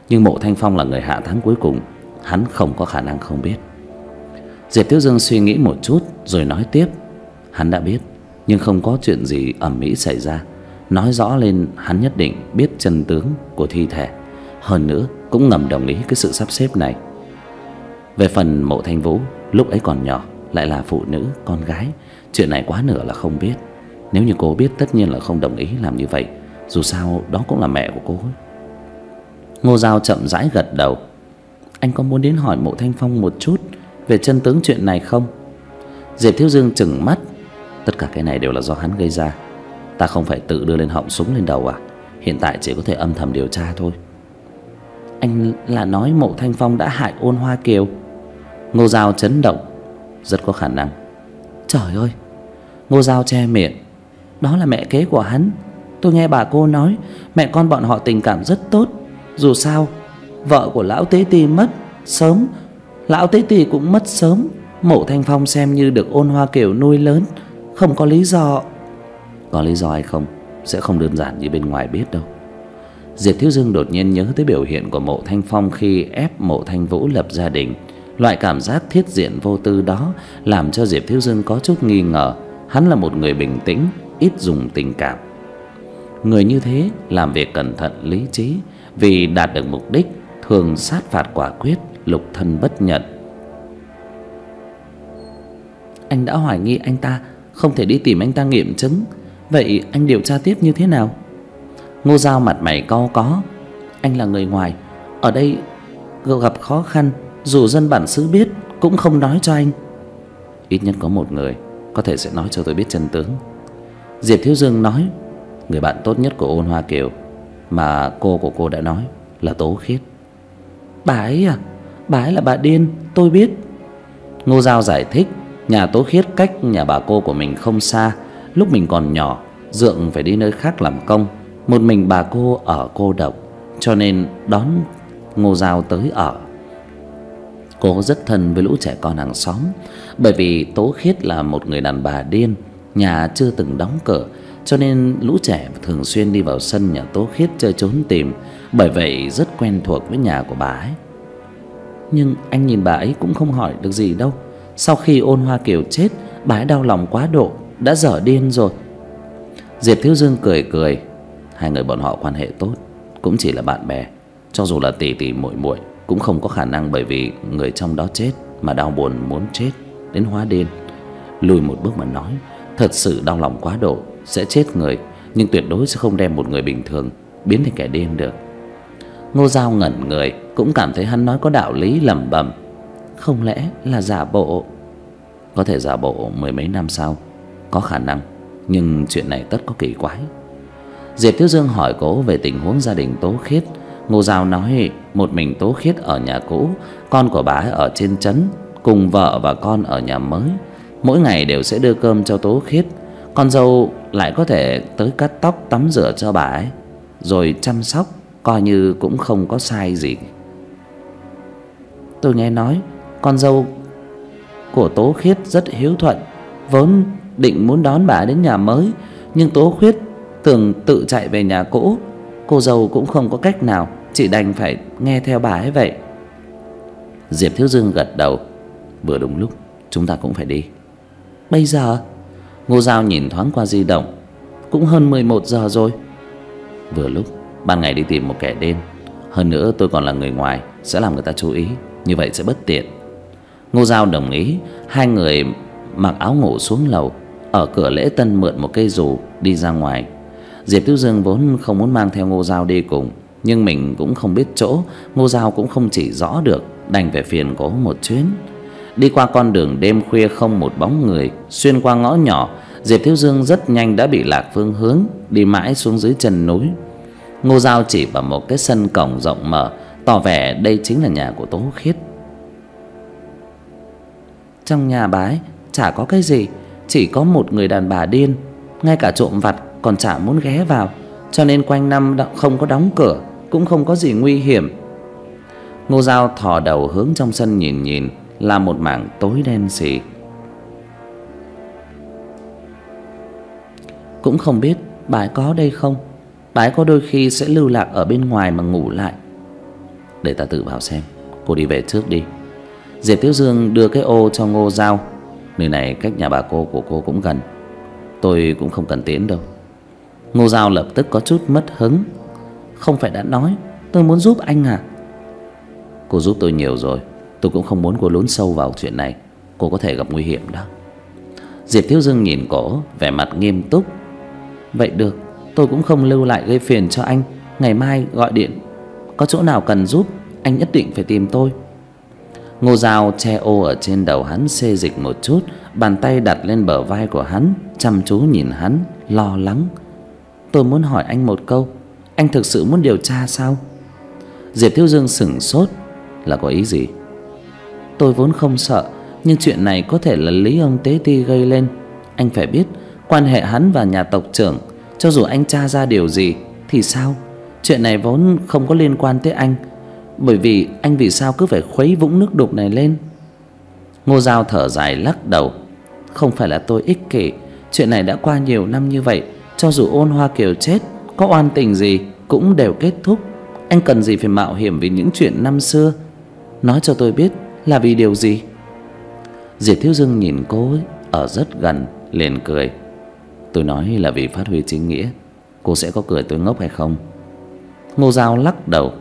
Nhưng Mộ Thanh Phong là người hạ thắng cuối cùng, hắn không có khả năng không biết. Diệp Thiếu Dương suy nghĩ một chút rồi nói tiếp. Hắn đã biết, nhưng không có chuyện gì ầm ĩ xảy ra, nói rõ lên hắn nhất định biết chân tướng của thi thể. Hơn nữa cũng ngầm đồng ý cái sự sắp xếp này. Về phần Mộ Thanh Vũ, lúc ấy còn nhỏ, lại là phụ nữ, con gái, chuyện này quá nửa là không biết. Nếu như cô biết tất nhiên là không đồng ý làm như vậy, dù sao đó cũng là mẹ của cô ấy. Ngô Dao chậm rãi gật đầu. Anh có muốn đến hỏi Mộ Thanh Phong một chút về chân tướng chuyện này không? Diệp Thiếu Dương trừng mắt. Tất cả cái này đều là do hắn gây ra. Ta không phải tự đưa lên họng súng lên đầu à? Hiện tại chỉ có thể âm thầm điều tra thôi. Anh là nói Mộ Thanh Phong đã hại Ôn Hoa Kiều? Ngô Dao chấn động. Rất có khả năng. Trời ơi! Ngô Dao che miệng. Đó là mẹ kế của hắn. Tôi nghe bà cô nói mẹ con bọn họ tình cảm rất tốt. Dù sao vợ của lão Tế Ti mất sớm, lão Tế Ti cũng mất sớm. Mộ Thanh Phong xem như được Ôn Hoa Kiều nuôi lớn, không có lý do. Có lý do hay không sẽ không đơn giản như bên ngoài biết đâu. Diệp Thiếu Dương đột nhiên nhớ tới biểu hiện của Mộ Thanh Phong khi ép Mộ Thanh Vũ lập gia đình. Loại cảm giác thiết diện vô tư đó làm cho Diệp Thiếu Dương có chút nghi ngờ hắn là một người bình tĩnh, ít dùng tình cảm. Người như thế làm việc cẩn thận lý trí, vì đạt được mục đích thường sát phạt quả quyết, lục thân bất nhận. Anh đã hoài nghi anh ta, không thể đi tìm anh ta nghiệm chứng. Vậy anh điều tra tiếp như thế nào? Ngô Dao mặt mày cau có. Anh là người ngoài, ở đây gặp khó khăn, dù dân bản xứ biết cũng không nói cho anh. Ít nhất có một người có thể sẽ nói cho tôi biết chân tướng. Diệp Thiếu Dương nói. Người bạn tốt nhất của Ôn Hoa Kiều mà cô của cô đã nói là Tố Khiết. Bà ấy à? Bà ấy là bà điên, tôi biết. Ngô Dao giải thích. Nhà Tố Khiết cách nhà bà cô của mình không xa. Lúc mình còn nhỏ, Dượng phải đi nơi khác làm công, một mình bà cô ở cô độc, cho nên đón Ngô Dao tới ở. Cô rất thân với lũ trẻ con hàng xóm. Bởi vì Tố Khiết là một người đàn bà điên, nhà chưa từng đóng cửa, cho nên lũ trẻ thường xuyên đi vào sân nhà Tố Khiết chơi trốn tìm. Bởi vậy rất quen thuộc với nhà của bà ấy. Nhưng anh nhìn bà ấy cũng không hỏi được gì đâu. Sau khi Ôn Hoa Kiều chết, bà ấy đau lòng quá độ, đã dở điên rồi. Diệp Thiếu Dương cười cười. Hai người bọn họ quan hệ tốt, cũng chỉ là bạn bè. Cho dù là tỷ tỷ muội muội cũng không có khả năng bởi vì người trong đó chết mà đau buồn muốn chết đến hóa điên. Lùi một bước mà nói, thật sự đau lòng quá độ sẽ chết người, nhưng tuyệt đối sẽ không đem một người bình thường biến thành kẻ điên được. Ngô Dao ngẩn người, cũng cảm thấy hắn nói có đạo lý, lẩm bẩm. Không lẽ là giả bộ? Có thể giả bộ mười mấy năm sau, có khả năng, nhưng chuyện này tất có kỳ quái. Diệp Thiếu Dương hỏi cô về tình huống gia đình Tố Khiết. Ngô Dao nói một mình Tố Khiết ở nhà cũ, con của bà ấy ở trên trấn, cùng vợ và con ở nhà mới. Mỗi ngày đều sẽ đưa cơm cho Tố Khiết. Con dâu lại có thể tới cắt tóc, tắm rửa cho bà ấy, rồi chăm sóc, coi như cũng không có sai gì. Tôi nghe nói con dâu của Tố Khiết rất hiếu thuận, vốn định muốn đón bà đến nhà mới, nhưng Tố Khiết thường tự chạy về nhà cũ. Cô dâu cũng không có cách nào, chỉ đành phải nghe theo bà ấy vậy. Diệp Thiếu Dương gật đầu. Vừa đúng lúc chúng ta cũng phải đi. Bây giờ? Ngô Dao nhìn thoáng qua di động. Cũng hơn mười một giờ rồi. Vừa lúc, ban ngày đi tìm một kẻ điên. Hơn nữa tôi còn là người ngoài, sẽ làm người ta chú ý, như vậy sẽ bất tiện. Ngô Dao đồng ý. Hai người mặc áo ngủ xuống lầu. Ở cửa lễ tân mượn một cây dù đi ra ngoài. Diệp Thiếu Dương vốn không muốn mang theo Ngô Dao đi cùng, nhưng mình cũng không biết chỗ, Ngô Dao cũng không chỉ rõ được, đành phải phiền cô một chuyến. Đi qua con đường đêm khuya không một bóng người, xuyên qua ngõ nhỏ, Diệp Thiếu Dương rất nhanh đã bị lạc phương hướng, đi mãi xuống dưới chân núi. Ngô Dao chỉ vào một cái sân cổng rộng mở, tỏ vẻ đây chính là nhà của Tố Khiết. Trong nhà bà ấy chả có cái gì, chỉ có một người đàn bà điên, ngay cả trộm vặt còn chả muốn ghé vào, cho nên quanh năm không có đóng cửa, cũng không có gì nguy hiểm. Ngô Dao thò đầu hướng trong sân nhìn nhìn, là một mảng tối đen sì. Cũng không biết bà ấy có đây không. Bà ấy có đôi khi sẽ lưu lạc ở bên ngoài mà ngủ lại. Để ta tự vào xem. Cô đi về trước đi. Diệp Thiếu Dương đưa cái ô cho Ngô Giao. Nơi này cách nhà bà cô của cô cũng gần. Tôi cũng không cần tiễn đâu. Ngô Giao lập tức có chút mất hứng. Không phải đã nói tôi muốn giúp anh à? Cô giúp tôi nhiều rồi. Tôi cũng không muốn cô lún sâu vào chuyện này. Cô có thể gặp nguy hiểm đó. Diệp Thiếu Dương nhìn cổ, vẻ mặt nghiêm túc. Vậy được, tôi cũng không lưu lại gây phiền cho anh. Ngày mai gọi điện, có chỗ nào cần giúp anh nhất định phải tìm tôi. Ngô Giao che ô ở trên đầu hắn xê dịch một chút, bàn tay đặt lên bờ vai của hắn, chăm chú nhìn hắn, lo lắng. Tôi muốn hỏi anh một câu, anh thực sự muốn điều tra sao? Diệp Thiếu Dương sững sốt. Là có ý gì? Tôi vốn không sợ, nhưng chuyện này có thể là lý ông Tế Ti gây lên. Anh phải biết, quan hệ hắn và nhà tộc trưởng, cho dù anh tra ra điều gì thì sao? Chuyện này vốn không có liên quan tới anh. Bởi vì anh vì sao cứ phải khuấy vũng nước đục này lên? Ngô Giao thở dài lắc đầu. Không phải là tôi ích kỷ. Chuyện này đã qua nhiều năm như vậy, cho dù Ôn Hoa Kiều chết, có oan tình gì cũng đều kết thúc. Anh cần gì phải mạo hiểm vì những chuyện năm xưa? Nói cho tôi biết là vì điều gì? Diệp Thiếu Dương nhìn cô ấy ở rất gần, liền cười. Tôi nói là vì phát huy chính nghĩa. Cô sẽ có cười tôi ngốc hay không? Ngô Giao lắc đầu.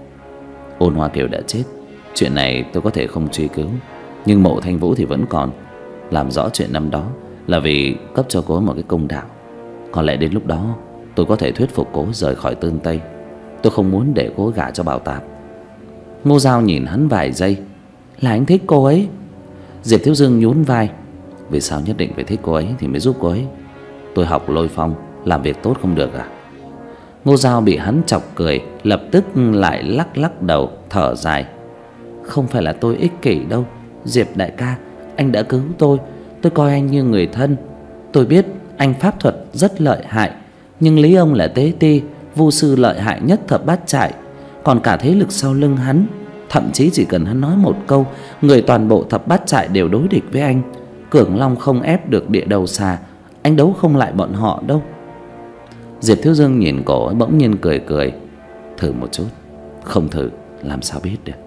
Ôn Hoa Kiều đã chết, chuyện này tôi có thể không truy cứu, nhưng Mộ Thanh Vũ thì vẫn còn. Làm rõ chuyện năm đó là vì cấp cho cô một cái công đạo. Có lẽ đến lúc đó tôi có thể thuyết phục cô rời khỏi Tương Tây. Tôi không muốn để cô gả cho Bảo Tạp. Ngô Giao nhìn hắn vài giây. Là anh thích cô ấy? Diệp Thiếu Dương nhún vai. Vì sao nhất định phải thích cô ấy thì mới giúp cô ấy? Tôi học Lôi Phong, làm việc tốt không được à? Ngô Giao bị hắn chọc cười, lập tức lại lắc lắc đầu, thở dài. Không phải là tôi ích kỷ đâu, Diệp đại ca, anh đã cứu tôi, tôi coi anh như người thân. Tôi biết anh pháp thuật rất lợi hại, nhưng Lý ông là Tế Ti, vu sư lợi hại nhất thập bát trại, còn cả thế lực sau lưng hắn. Thậm chí chỉ cần hắn nói một câu, người toàn bộ thập bát trại đều đối địch với anh. Cường Long không ép được địa đầu xà, anh đấu không lại bọn họ đâu. Diệp Thiếu Dương nhìn cổ bỗng nhiên cười cười. Thử một chút, không thử làm sao biết được.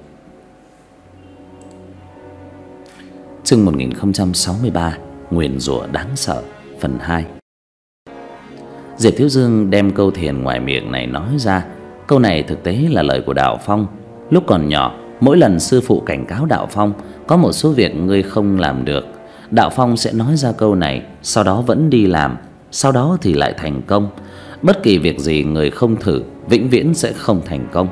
Chương một nghìn không trăm sáu mươi ba, nguyền rủa đáng sợ, phần hai. Diệp Thiếu Dương đem câu thiền ngoài miệng này nói ra. Câu này thực tế là lời của Đạo Phong. Lúc còn nhỏ, mỗi lần sư phụ cảnh cáo Đạo Phong có một số việc ngươi không làm được, Đạo Phong sẽ nói ra câu này, sau đó vẫn đi làm, sau đó thì lại thành công. Bất kỳ việc gì người không thử, vĩnh viễn sẽ không thành công.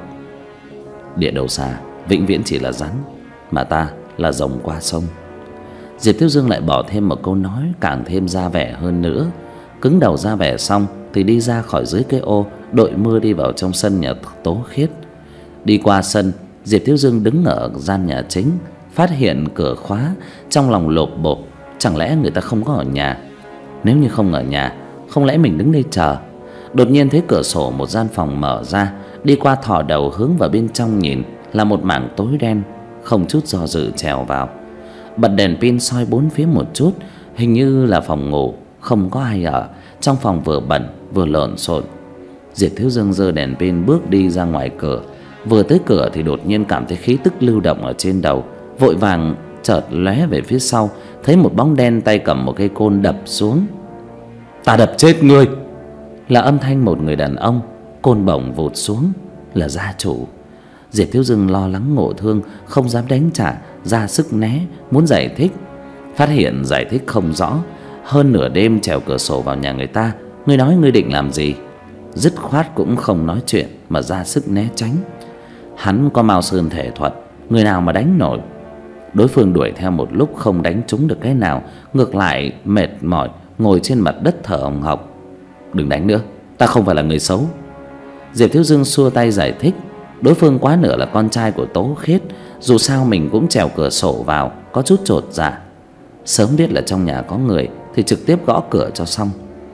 Địa đầu xà vĩnh viễn chỉ là rắn, mà ta là rồng qua sông. Diệp Thiếu Dương lại bỏ thêm một câu nói càng thêm ra vẻ hơn nữa. Cứng đầu ra vẻ xong thì đi ra khỏi dưới cái ô, đội mưa đi vào trong sân nhà Tố Khiết. Đi qua sân, Diệp Thiếu Dương đứng ở gian nhà chính, phát hiện cửa khóa, trong lòng lộp bộp. Chẳng lẽ người ta không có ở nhà? Nếu như không ở nhà, không lẽ mình đứng đây chờ? Đột nhiên thấy cửa sổ một gian phòng mở ra, đi qua thò đầu hướng vào bên trong nhìn, là một mảng tối đen. Không chút do dự trèo vào, bật đèn pin soi bốn phía một chút. Hình như là phòng ngủ, không có ai ở. Trong phòng vừa bẩn vừa lộn xộn. Diệp Thiếu Dương giơ đèn pin bước đi ra ngoài cửa. Vừa tới cửa thì đột nhiên cảm thấy khí tức lưu động ở trên đầu, vội vàng chợt lóe về phía sau, thấy một bóng đen tay cầm một cây côn đập xuống. Ta đập chết ngươi! Là âm thanh một người đàn ông. Côn bổng vụt xuống, là gia chủ. Diệp Thiếu Dương lo lắng ngộ thương, không dám đánh trả, ra sức né, muốn giải thích. Phát hiện giải thích không rõ. Hơn nửa đêm trèo cửa sổ vào nhà người ta, ngươi nói ngươi định làm gì? Dứt khoát cũng không nói chuyện mà ra sức né tránh. Hắn có Mao Sơn thể thuật, người nào mà đánh nổi. Đối phương đuổi theo một lúc không đánh trúng được cái nào, ngược lại mệt mỏi ngồi trên mặt đất thở hồng hộc. Đừng đánh nữa, ta không phải là người xấu. Diệp Thiếu Dương xua tay giải thích. Đối phương quá nửa là con trai của Tố Khiết, dù sao mình cũng trèo cửa sổ vào, có chút chột dạ. Sớm biết là trong nhà có người thì trực tiếp gõ cửa cho xong.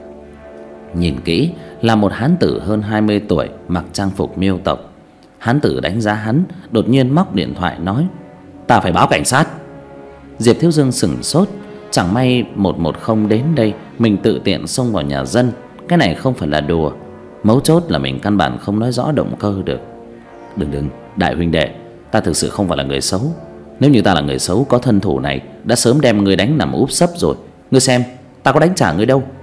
Nhìn kỹ là một hán tử hơn hai mươi tuổi, mặc trang phục miêu tộc. Hán tử đánh giá hắn, đột nhiên móc điện thoại nói: ta phải báo cảnh sát. Diệp Thiếu Dương sững sốt. Chẳng may một một không đến đây, mình tự tiện xông vào nhà dân, cái này không phải là đùa. Mấu chốt là mình căn bản không nói rõ động cơ được. Đừng đừng, đại huynh đệ, ta thực sự không phải là người xấu. Nếu như ta là người xấu có thân thủ này, đã sớm đem ngươi đánh nằm úp sấp rồi. Ngươi xem, ta có đánh trả ngươi đâu.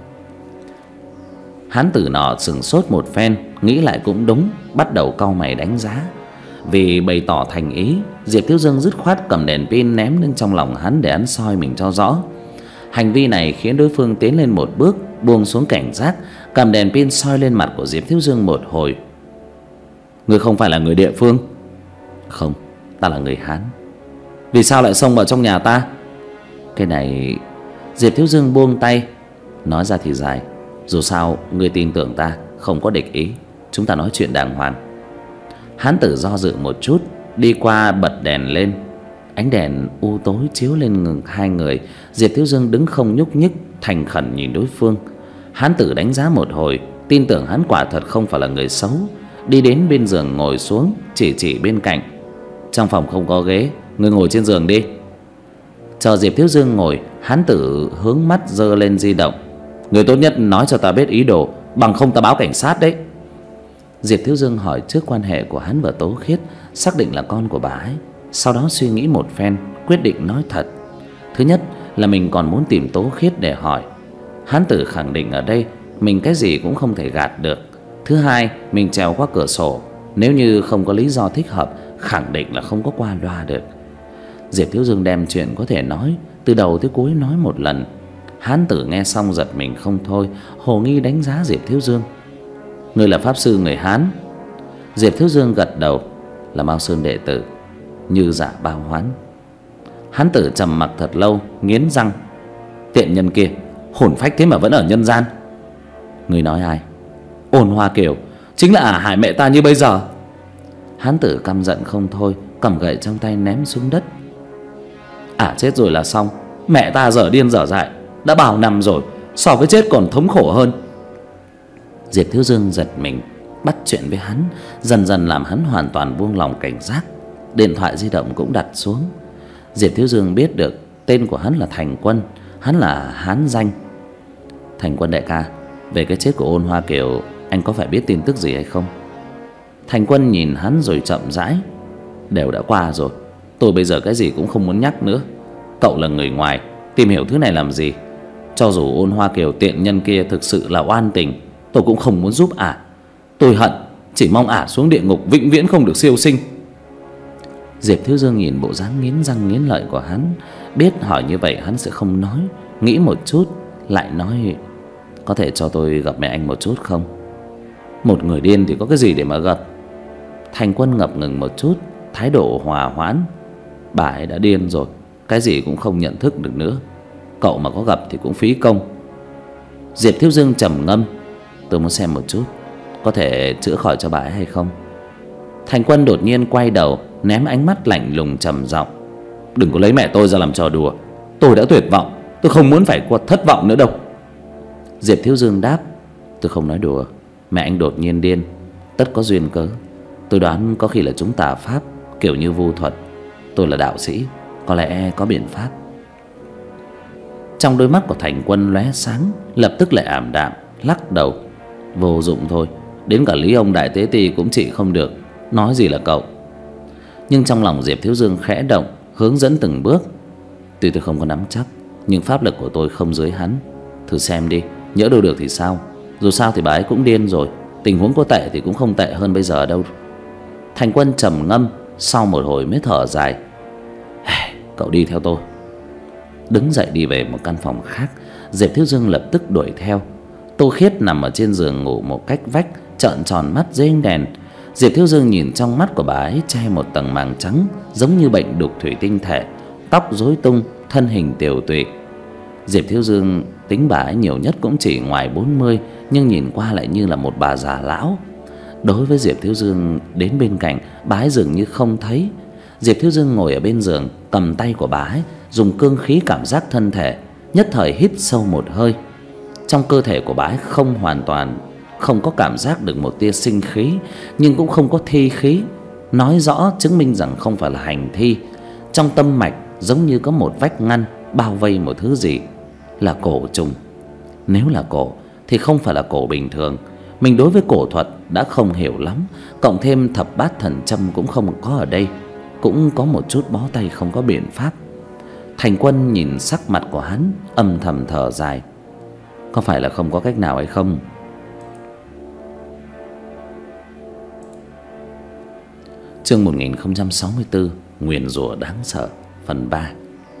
Hán tử nọ sững sốt một phen, nghĩ lại cũng đúng, bắt đầu cau mày đánh giá. Vì bày tỏ thành ý, Diệp Thiếu Dương dứt khoát cầm đèn pin ném lên trong lòng hắn để hắn soi mình cho rõ. Hành vi này khiến đối phương tiến lên một bước, buông xuống cảnh giác, cầm đèn pin soi lên mặt của Diệp Thiếu Dương một hồi. Ngươi không phải là người địa phương? Không, ta là người Hán. Vì sao lại xông vào trong nhà ta? Cái này... Diệp Thiếu Dương buông tay. Nói ra thì dài, dù sao ngươi tin tưởng ta, không có địch ý, chúng ta nói chuyện đàng hoàng. Hán tử do dự một chút, đi qua bật đèn lên. Ánh đèn u tối chiếu lên ngực hai người. Diệp Thiếu Dương đứng không nhúc nhích, thành khẩn nhìn đối phương. Hán tử đánh giá một hồi, tin tưởng hắn quả thật không phải là người xấu. Đi đến bên giường ngồi xuống, chỉ chỉ bên cạnh. Trong phòng không có ghế, ngươi ngồi trên giường đi. Chờ Diệp Thiếu Dương ngồi, hán tử hướng mắt giơ lên di động. Người tốt nhất nói cho ta biết ý đồ, bằng không ta báo cảnh sát đấy. Diệp Thiếu Dương hỏi trước quan hệ của hắn và Tố Khiết, xác định là con của bà ấy. Sau đó suy nghĩ một phen, quyết định nói thật. Thứ nhất là mình còn muốn tìm Tố Khiết để hỏi. Hán tử khẳng định ở đây mình cái gì cũng không thể gạt được. Thứ hai, mình trèo qua cửa sổ, nếu như không có lý do thích hợp, khẳng định là không có qua loa được. Diệp Thiếu Dương đem chuyện có thể nói từ đầu tới cuối nói một lần. Hán tử nghe xong giật mình không thôi, hồ nghi đánh giá Diệp Thiếu Dương. Ngươi là pháp sư người Hán? Diệp Thiếu Dương gật đầu. Là Mao Sơn đệ tử, như giả bao hoán. Hán tử trầm mặc thật lâu, nghiến răng. Tiện nhân kia, hồn phách thế mà vẫn ở nhân gian. Ngươi nói ai? Ôn Hoa Kiều, chính là ả hại mẹ ta như bây giờ. Hán tử căm giận không thôi, cầm gậy trong tay ném xuống đất. Ả chết rồi là xong, mẹ ta dở điên dở dại, đã bao năm rồi, so với chết còn thống khổ hơn. Diệp Thiếu Dương giật mình, bắt chuyện với hắn, dần dần làm hắn hoàn toàn buông lòng cảnh giác. Điện thoại di động cũng đặt xuống. Diệp Thiếu Dương biết được tên của hắn là Thành Quân, hắn là Hán danh. Thành Quân đại ca, về cái chết của Ôn Hoa Kiều, anh có phải biết tin tức gì hay không? Thành Quân nhìn hắn rồi chậm rãi. Đều đã qua rồi, tôi bây giờ cái gì cũng không muốn nhắc nữa. Cậu là người ngoài, tìm hiểu thứ này làm gì? Cho dù Ôn Hoa Kiều tiện nhân kia thực sự là oan tình, tôi cũng không muốn giúp ả. Tôi hận, chỉ mong ả xuống địa ngục vĩnh viễn không được siêu sinh. Diệp Thiếu Dương nhìn bộ dáng nghiến răng nghiến lợi của hắn, biết hỏi như vậy hắn sẽ không nói, nghĩ một chút lại nói. Có thể cho tôi gặp mẹ anh một chút không? Một người điên thì có cái gì để mà gặp? Thành Quân ngập ngừng một chút, thái độ hòa hoãn. Bà ấy đã điên rồi, cái gì cũng không nhận thức được nữa. Cậu mà có gặp thì cũng phí công. Diệp Thiếu Dương trầm ngâm. Tôi muốn xem một chút, có thể chữa khỏi cho bà ấy hay không? Thành Quân đột nhiên quay đầu, ném ánh mắt lạnh lùng trầm giọng. Đừng có lấy mẹ tôi ra làm trò đùa. Tôi đã tuyệt vọng, tôi không muốn phải qua thất vọng nữa đâu. Diệp Thiếu Dương đáp. Tôi không nói đùa, mẹ anh đột nhiên điên, tất có duyên cớ. Tôi đoán có khi là chúng tà pháp, kiểu như vu thuật. Tôi là đạo sĩ, có lẽ có biện pháp. Trong đôi mắt của Thành Quân lóe sáng, lập tức lại ảm đạm, lắc đầu. Vô dụng thôi, đến cả Lý ông đại tế ti cũng trị không được, nói gì là cậu. Nhưng trong lòng Diệp Thiếu Dương khẽ động, hướng dẫn từng bước. Tuy tôi không có nắm chắc, nhưng pháp lực của tôi không dưới hắn. Thử xem đi, nhỡ đâu được thì sao? Dù sao thì bà ấy cũng điên rồi, tình huống có tệ thì cũng không tệ hơn bây giờ đâu. Thành Quân trầm ngâm, sau một hồi mới thở dài. Cậu đi theo tôi. Đứng dậy đi về một căn phòng khác. Diệp Thiếu Dương lập tức đuổi theo. Tô Khiết nằm ở trên giường ngủ một cách vách, trợn tròn mắt dưới ánh đèn. Diệp Thiếu Dương nhìn trong mắt của bà ấy che một tầng màng trắng, giống như bệnh đục thủy tinh thể, tóc rối tung, thân hình tiều tụy. Diệp Thiếu Dương tính bà ấy nhiều nhất cũng chỉ ngoài bốn mươi, nhưng nhìn qua lại như là một bà già lão. Đối với Diệp Thiếu Dương đến bên cạnh, bà ấy dường như không thấy. Diệp Thiếu Dương ngồi ở bên giường, cầm tay của bà ấy, dùng cương khí cảm giác thân thể, nhất thời hít sâu một hơi. Trong cơ thể của bà ấy không hoàn toàn không có cảm giác được một tia sinh khí, nhưng cũng không có thi khí, nói rõ chứng minh rằng không phải là hành thi. Trong tâm mạch giống như có một vách ngăn bao vây một thứ gì, là cổ trùng. Nếu là cổ thì không phải là cổ bình thường, Mình đối với cổ thuật đã không hiểu lắm, cộng thêm thập bát thần châm cũng không có ở đây, cũng có một chút bó tay không có biện pháp. Thành Quân nhìn sắc mặt của hắn, âm thầm thở dài. Có phải là không có cách nào hay không? Chương một nghìn không trăm sáu mươi tư, nguyền rủa đáng sợ, phần ba.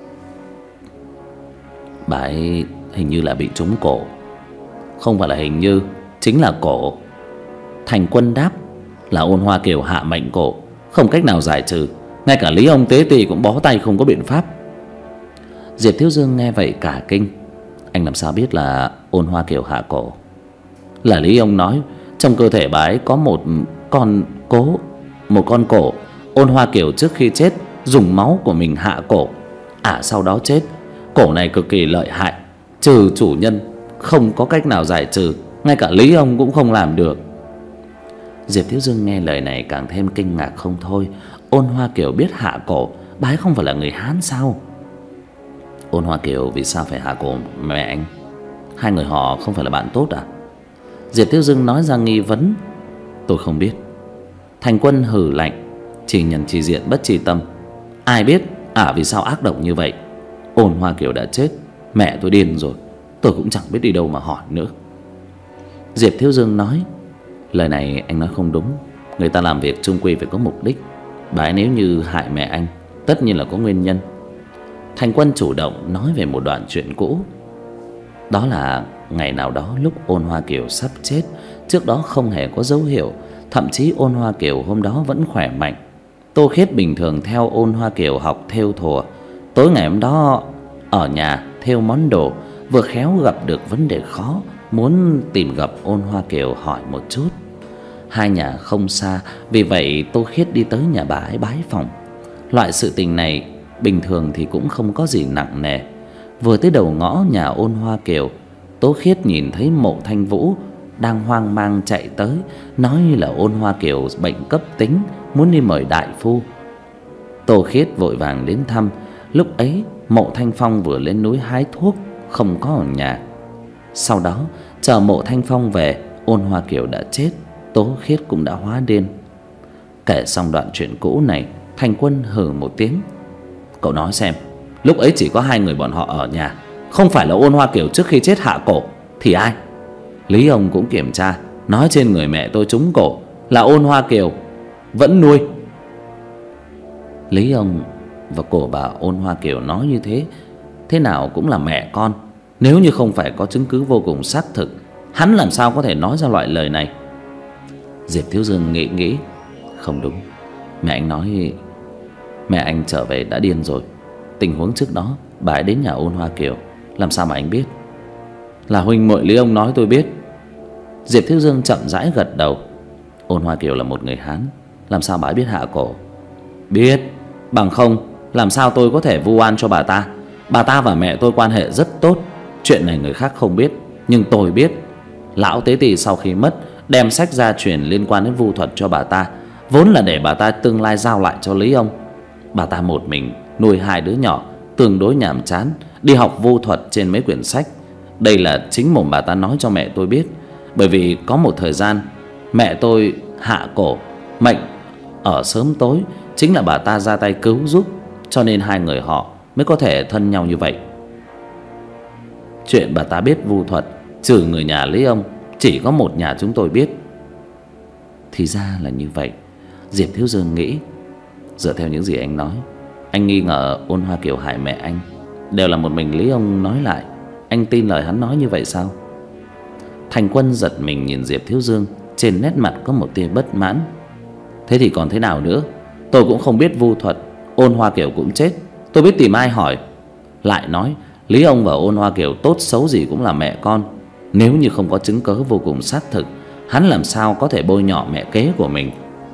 Bà ấy hình như là bị trúng cổ. Không phải là hình như, chính là cổ. Thành Quân đáp. Là Ôn Hoa Kiều hạ mệnh cổ, không cách nào giải trừ. Ngay cả Lý ông tế tỳ cũng bó tay không có biện pháp. Diệp Thiếu Dương nghe vậy cả kinh. Anh làm sao biết là Ôn Hoa Kiều hạ cổ? Là Lý ông nói trong cơ thể bà ấy có một con cố, một con cổ. Ôn Hoa Kiều trước khi chết dùng máu của mình hạ cổ, ả à, sau đó chết. Cổ này cực kỳ lợi hại, trừ chủ nhân không có cách nào giải trừ, ngay cả Lý ông cũng không làm được. Diệp Thiếu Dương nghe lời này càng thêm kinh ngạc không thôi. Ôn Hoa Kiều biết hạ cổ, bà ấy không phải là người Hán sao? Ôn Hoa Kiều vì sao phải hạ cổ mẹ anh? Hai người họ không phải là bạn tốt à? Diệp Thiếu Dương nói ra nghi vấn. Tôi không biết. Thành Quân hừ lạnh. Chỉ nhân chỉ diện bất tri tâm. Ai biết ả à, vì sao ác độc như vậy? Ôn Hoa Kiều đã chết, mẹ tôi điên rồi, tôi cũng chẳng biết đi đâu mà hỏi nữa. Diệp Thiếu Dương nói. Lời này anh nói không đúng. Người ta làm việc chung quy phải có mục đích. Bà ấy nếu như hại mẹ anh, tất nhiên là có nguyên nhân. Thành Quân chủ động nói về một đoạn chuyện cũ. Đó là ngày nào đó lúc Ôn Hoa Kiều sắp chết, trước đó không hề có dấu hiệu, thậm chí Ôn Hoa Kiều hôm đó vẫn khỏe mạnh. Tô Khiết bình thường theo Ôn Hoa Kiều học thêu thùa. Tối ngày hôm đó ở nhà thêu món đồ, vừa khéo gặp được vấn đề khó, muốn tìm gặp Ôn Hoa Kiều hỏi một chút. Hai nhà không xa, vì vậy Tô Khiết đi tới nhà bà ấy bái phỏng. Loại sự tình này bình thường thì cũng không có gì nặng nề. Vừa tới đầu ngõ nhà Ôn Hoa Kiều, Tô Khiết nhìn thấy Mộ Thanh Vũ đang hoang mang chạy tới, nói là Ôn Hoa Kiều bệnh cấp tính, muốn đi mời đại phu. Tô Khiết vội vàng đến thăm. Lúc ấy Mộ Thanh Phong vừa lên núi hái thuốc, không có ở nhà. Sau đó chờ Mộ Thanh Phong về, Ôn Hoa Kiều đã chết, Tố Khiết cũng đã hóa điên. Kể xong đoạn chuyện cũ này, Thành Quân hừ một tiếng. Cậu nói xem, lúc ấy chỉ có hai người bọn họ ở nhà, không phải là Ôn Hoa Kiều trước khi chết hạ cổ thì ai? Lý ông cũng kiểm tra, nói trên người mẹ tôi trúng cổ, là Ôn Hoa Kiều vẫn nuôi. Lý ông và cổ bà Ôn Hoa Kiều nói như thế, thế nào cũng là mẹ con. Nếu như không phải có chứng cứ vô cùng xác thực, hắn làm sao có thể nói ra loại lời này? Diệp Thiếu Dương nghĩ nghĩ. Không đúng. Mẹ anh nói mẹ anh trở về đã điên rồi. Tình huống trước đó bà ấy đến nhà Ôn Hoa Kiều, làm sao mà anh biết? Là huynh muội Lý ông nói tôi biết. Diệp Thiếu Dương chậm rãi gật đầu. Ôn Hoa Kiều là một người Hán, làm sao bà ấy biết hạ cổ? Biết, bằng không làm sao tôi có thể vu oan cho bà ta? Bà ta và mẹ tôi quan hệ rất tốt. Chuyện này người khác không biết, nhưng tôi biết. Lão tế tỳ sau khi mất đem sách gia truyền liên quan đến vu thuật cho bà ta, vốn là để bà ta tương lai giao lại cho Lý ông. Bà ta một mình nuôi hai đứa nhỏ, tương đối nhàm chán, đi học vu thuật trên mấy quyển sách. Đây là chính mồm bà ta nói cho mẹ tôi biết. Bởi vì có một thời gian mẹ tôi hạ cổ, mệnh ở sớm tối, chính là bà ta ra tay cứu giúp, cho nên hai người họ mới có thể thân nhau như vậy. Chuyện bà ta biết vu thuật, trừ người nhà Lý ông, chỉ có một nhà chúng tôi biết. Thì ra là như vậy. Diệp Thiếu Dương nghĩ. Dựa theo những gì anh nói, anh nghi ngờ Ôn Hoa Kiều hại mẹ anh đều là một mình Lý ông nói lại. Anh tin lời hắn nói như vậy sao? Thành Quân giật mình nhìn Diệp Thiếu Dương, trên nét mặt có một tia bất mãn. Thế thì còn thế nào nữa? Tôi cũng không biết vu thuật, Ôn Hoa Kiều cũng chết, tôi biết tìm ai hỏi. Lại nói Lý ông và Ôn Hoa Kiều tốt xấu gì cũng là mẹ con. Nếu như không có chứng cớ vô cùng xác thực, hắn làm sao có thể bôi nhọ mẹ kế của mình?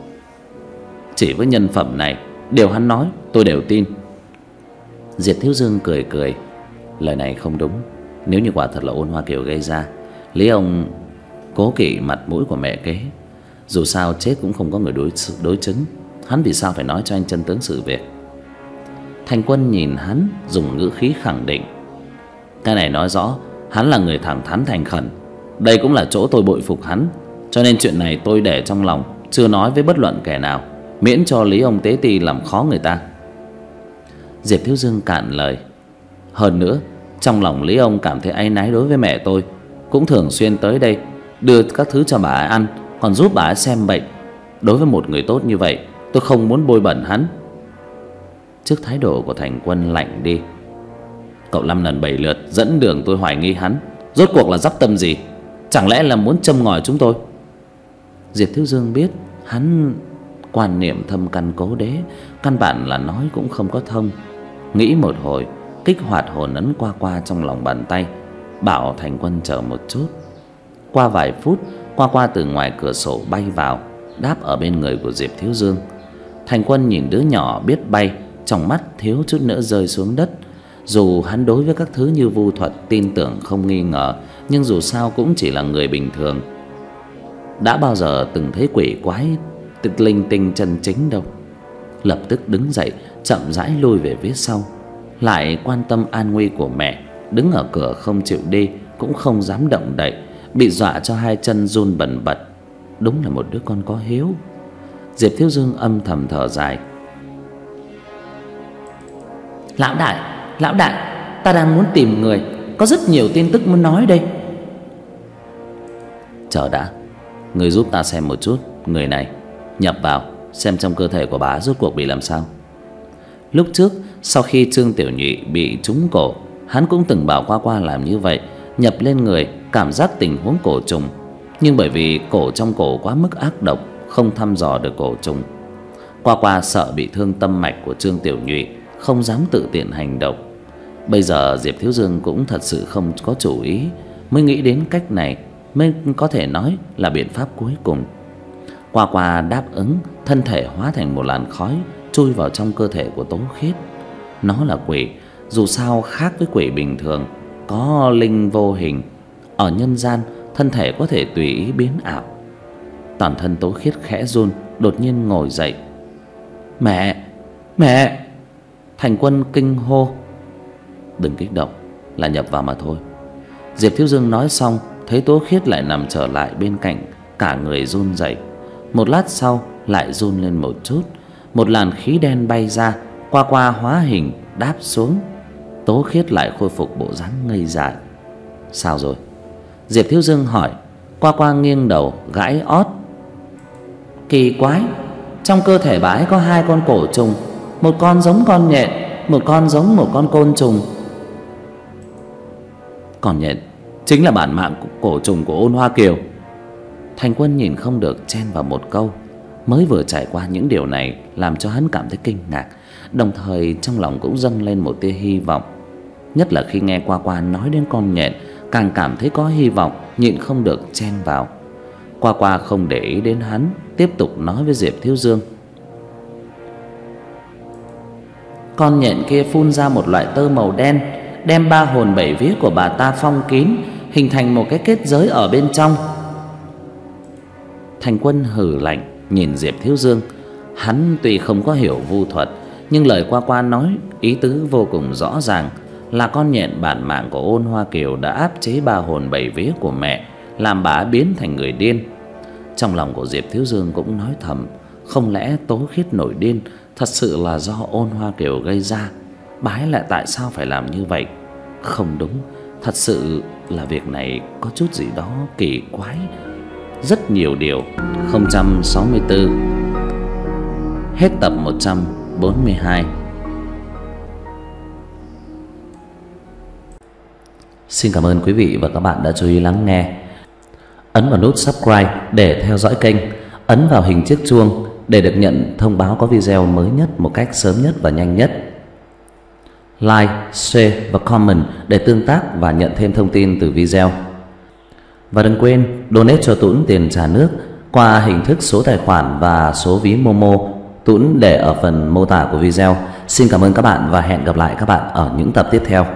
Chỉ với nhân phẩm này, điều hắn nói tôi đều tin. Diệp Thiếu Dương cười cười. Lời này không đúng. Nếu như quả thật là Ôn Hoa Kiều gây ra, Lý ông cố kỵ mặt mũi của mẹ kế. Dù sao chết cũng không có người đối, đối chứng. Hắn vì sao phải nói cho anh chân tướng sự việc? Thành Quân nhìn hắn, dùng ngữ khí khẳng định. Cái này nói rõ hắn là người thẳng thắn thành khẩn. Đây cũng là chỗ tôi bội phục hắn. cho nên chuyện này tôi để trong lòng, chưa nói với bất luận kẻ nào, miễn cho Lý ông tế ti làm khó người ta. Diệp Thiếu Dương cạn lời. Hơn nữa, trong lòng Lý ông cảm thấy áy náy đối với mẹ tôi, cũng thường xuyên tới đây đưa các thứ cho bà ấy ăn, còn giúp bà ấy xem bệnh. Đối với một người tốt như vậy, tôi không muốn bôi bẩn hắn. Trước thái độ của Thành Quân lạnh đi. Cậu năm lần bảy lượt dẫn đường tôi hoài nghi hắn, rốt cuộc là dắp tâm gì? Chẳng lẽ là muốn châm ngòi chúng tôi? Diệp Thiếu Dương biết hắn quan niệm thâm căn cố đế, căn bản là nói cũng không có thông. Nghĩ một hồi, kích hoạt hồn ấn qua qua trong lòng bàn tay, bảo Thành Quân chờ một chút. Qua vài phút, qua qua từ ngoài cửa sổ bay vào, đáp ở bên người của Diệp Thiếu Dương. Thành Quân nhìn đứa nhỏ biết bay, trong mắt thiếu chút nữa rơi xuống đất. Dù hắn đối với các thứ như vu thuật tin tưởng không nghi ngờ, nhưng dù sao cũng chỉ là người bình thường, đã bao giờ từng thấy quỷ quái linh tinh chân chính đâu. Lập tức đứng dậy, chậm rãi lui về phía sau, lại quan tâm an nguy của mẹ, đứng ở cửa không chịu đi, cũng không dám động đậy, bị dọa cho hai chân run bần bật. Đúng là một đứa con có hiếu. Diệp Thiếu Dương âm thầm thở dài. Lão đại, lão đại, ta đang muốn tìm người, có rất nhiều tin tức muốn nói đây. Chờ đã, người giúp ta xem một chút người này, nhập vào xem trong cơ thể của bà rốt cuộc bị làm sao. Lúc trước sau khi Trương Tiểu Nhụy bị trúng cổ, hắn cũng từng bảo qua qua làm như vậy, nhập lên người cảm giác tình huống cổ trùng, nhưng bởi vì cổ trong cổ quá mức ác độc, không thăm dò được cổ trùng. Qua qua sợ bị thương tâm mạch của Trương Tiểu Nhụy, không dám tự tiện hành động. Bây giờ Diệp Thiếu Dương cũng thật sự không có chủ ý, mới nghĩ đến cách này, mới có thể nói là biện pháp cuối cùng. Qua qua đáp ứng, thân thể hóa thành một làn khói chui vào trong cơ thể của Tố Khiết. Nó là quỷ, dù sao khác với quỷ bình thường, có linh vô hình. Ở nhân gian, thân thể có thể tùy ý biến ảo. Toàn thân Tố Khiết khẽ run, đột nhiên ngồi dậy. Mẹ, mẹ! Thành Quân kinh hô. Đừng kích động, là nhập vào mà thôi. Diệp Thiếu Dương nói xong, thấy Tố Khiết lại nằm trở lại bên cạnh, cả người run rẩy. Một lát sau lại run lên một chút, một làn khí đen bay ra, qua qua hóa hình đáp xuống. Tố Khiết lại khôi phục bộ dáng ngây dại. Sao rồi? Diệp Thiếu Dương hỏi. Qua qua nghiêng đầu gãi ót. Kỳ quái, trong cơ thể bà ấy có hai con cổ trùng, một con giống con nhện, một con giống một con côn trùng. Con nhện chính là bản mạng của cổ trùng của Ôn Hoa Kiều. Thành Quân nhìn không được chen vào một câu. Mới vừa trải qua những điều này làm cho hắn cảm thấy kinh ngạc, đồng thời trong lòng cũng dâng lên một tia hy vọng. Nhất là khi nghe Qua Qua nói đến con nhện, càng cảm thấy có hy vọng, nhịn không được chen vào. Qua Qua không để ý đến hắn, tiếp tục nói với Diệp Thiếu Dương. Con nhện kia phun ra một loại tơ màu đen, đem ba hồn bảy vía của bà ta phong kín, hình thành một cái kết giới ở bên trong. Thành Quân hừ lạnh nhìn Diệp Thiếu Dương. Hắn tuy không có hiểu vu thuật, nhưng lời Qua Qua nói ý tứ vô cùng rõ ràng, là con nhện bản mạng của Ôn Hoa Kiều đã áp chế ba hồn bảy vía của mẹ, làm bà biến thành người điên. Trong lòng của Diệp Thiếu Dương cũng nói thầm, không lẽ Tố Khiết nổi điên thật sự là do Ôn Hoa Kiều gây ra? Bà ấy lại tại sao phải làm như vậy? Không đúng, thật sự là việc này có chút gì đó kỳ quái. Rất nhiều điều. Không sáu tư. Hết tập một trăm bốn mươi hai. Xin cảm ơn quý vị và các bạn đã chú ý lắng nghe. Ấn vào nút subscribe để theo dõi kênh, ấn vào hình chiếc chuông để được nhận thông báo có video mới nhất một cách sớm nhất và nhanh nhất. Like, share và comment để tương tác và nhận thêm thông tin từ video. Và đừng quên donate cho Tuấn tiền trả nước qua hình thức số tài khoản và số ví Momo, Tuấn để ở phần mô tả của video. Xin cảm ơn các bạn và hẹn gặp lại các bạn ở những tập tiếp theo.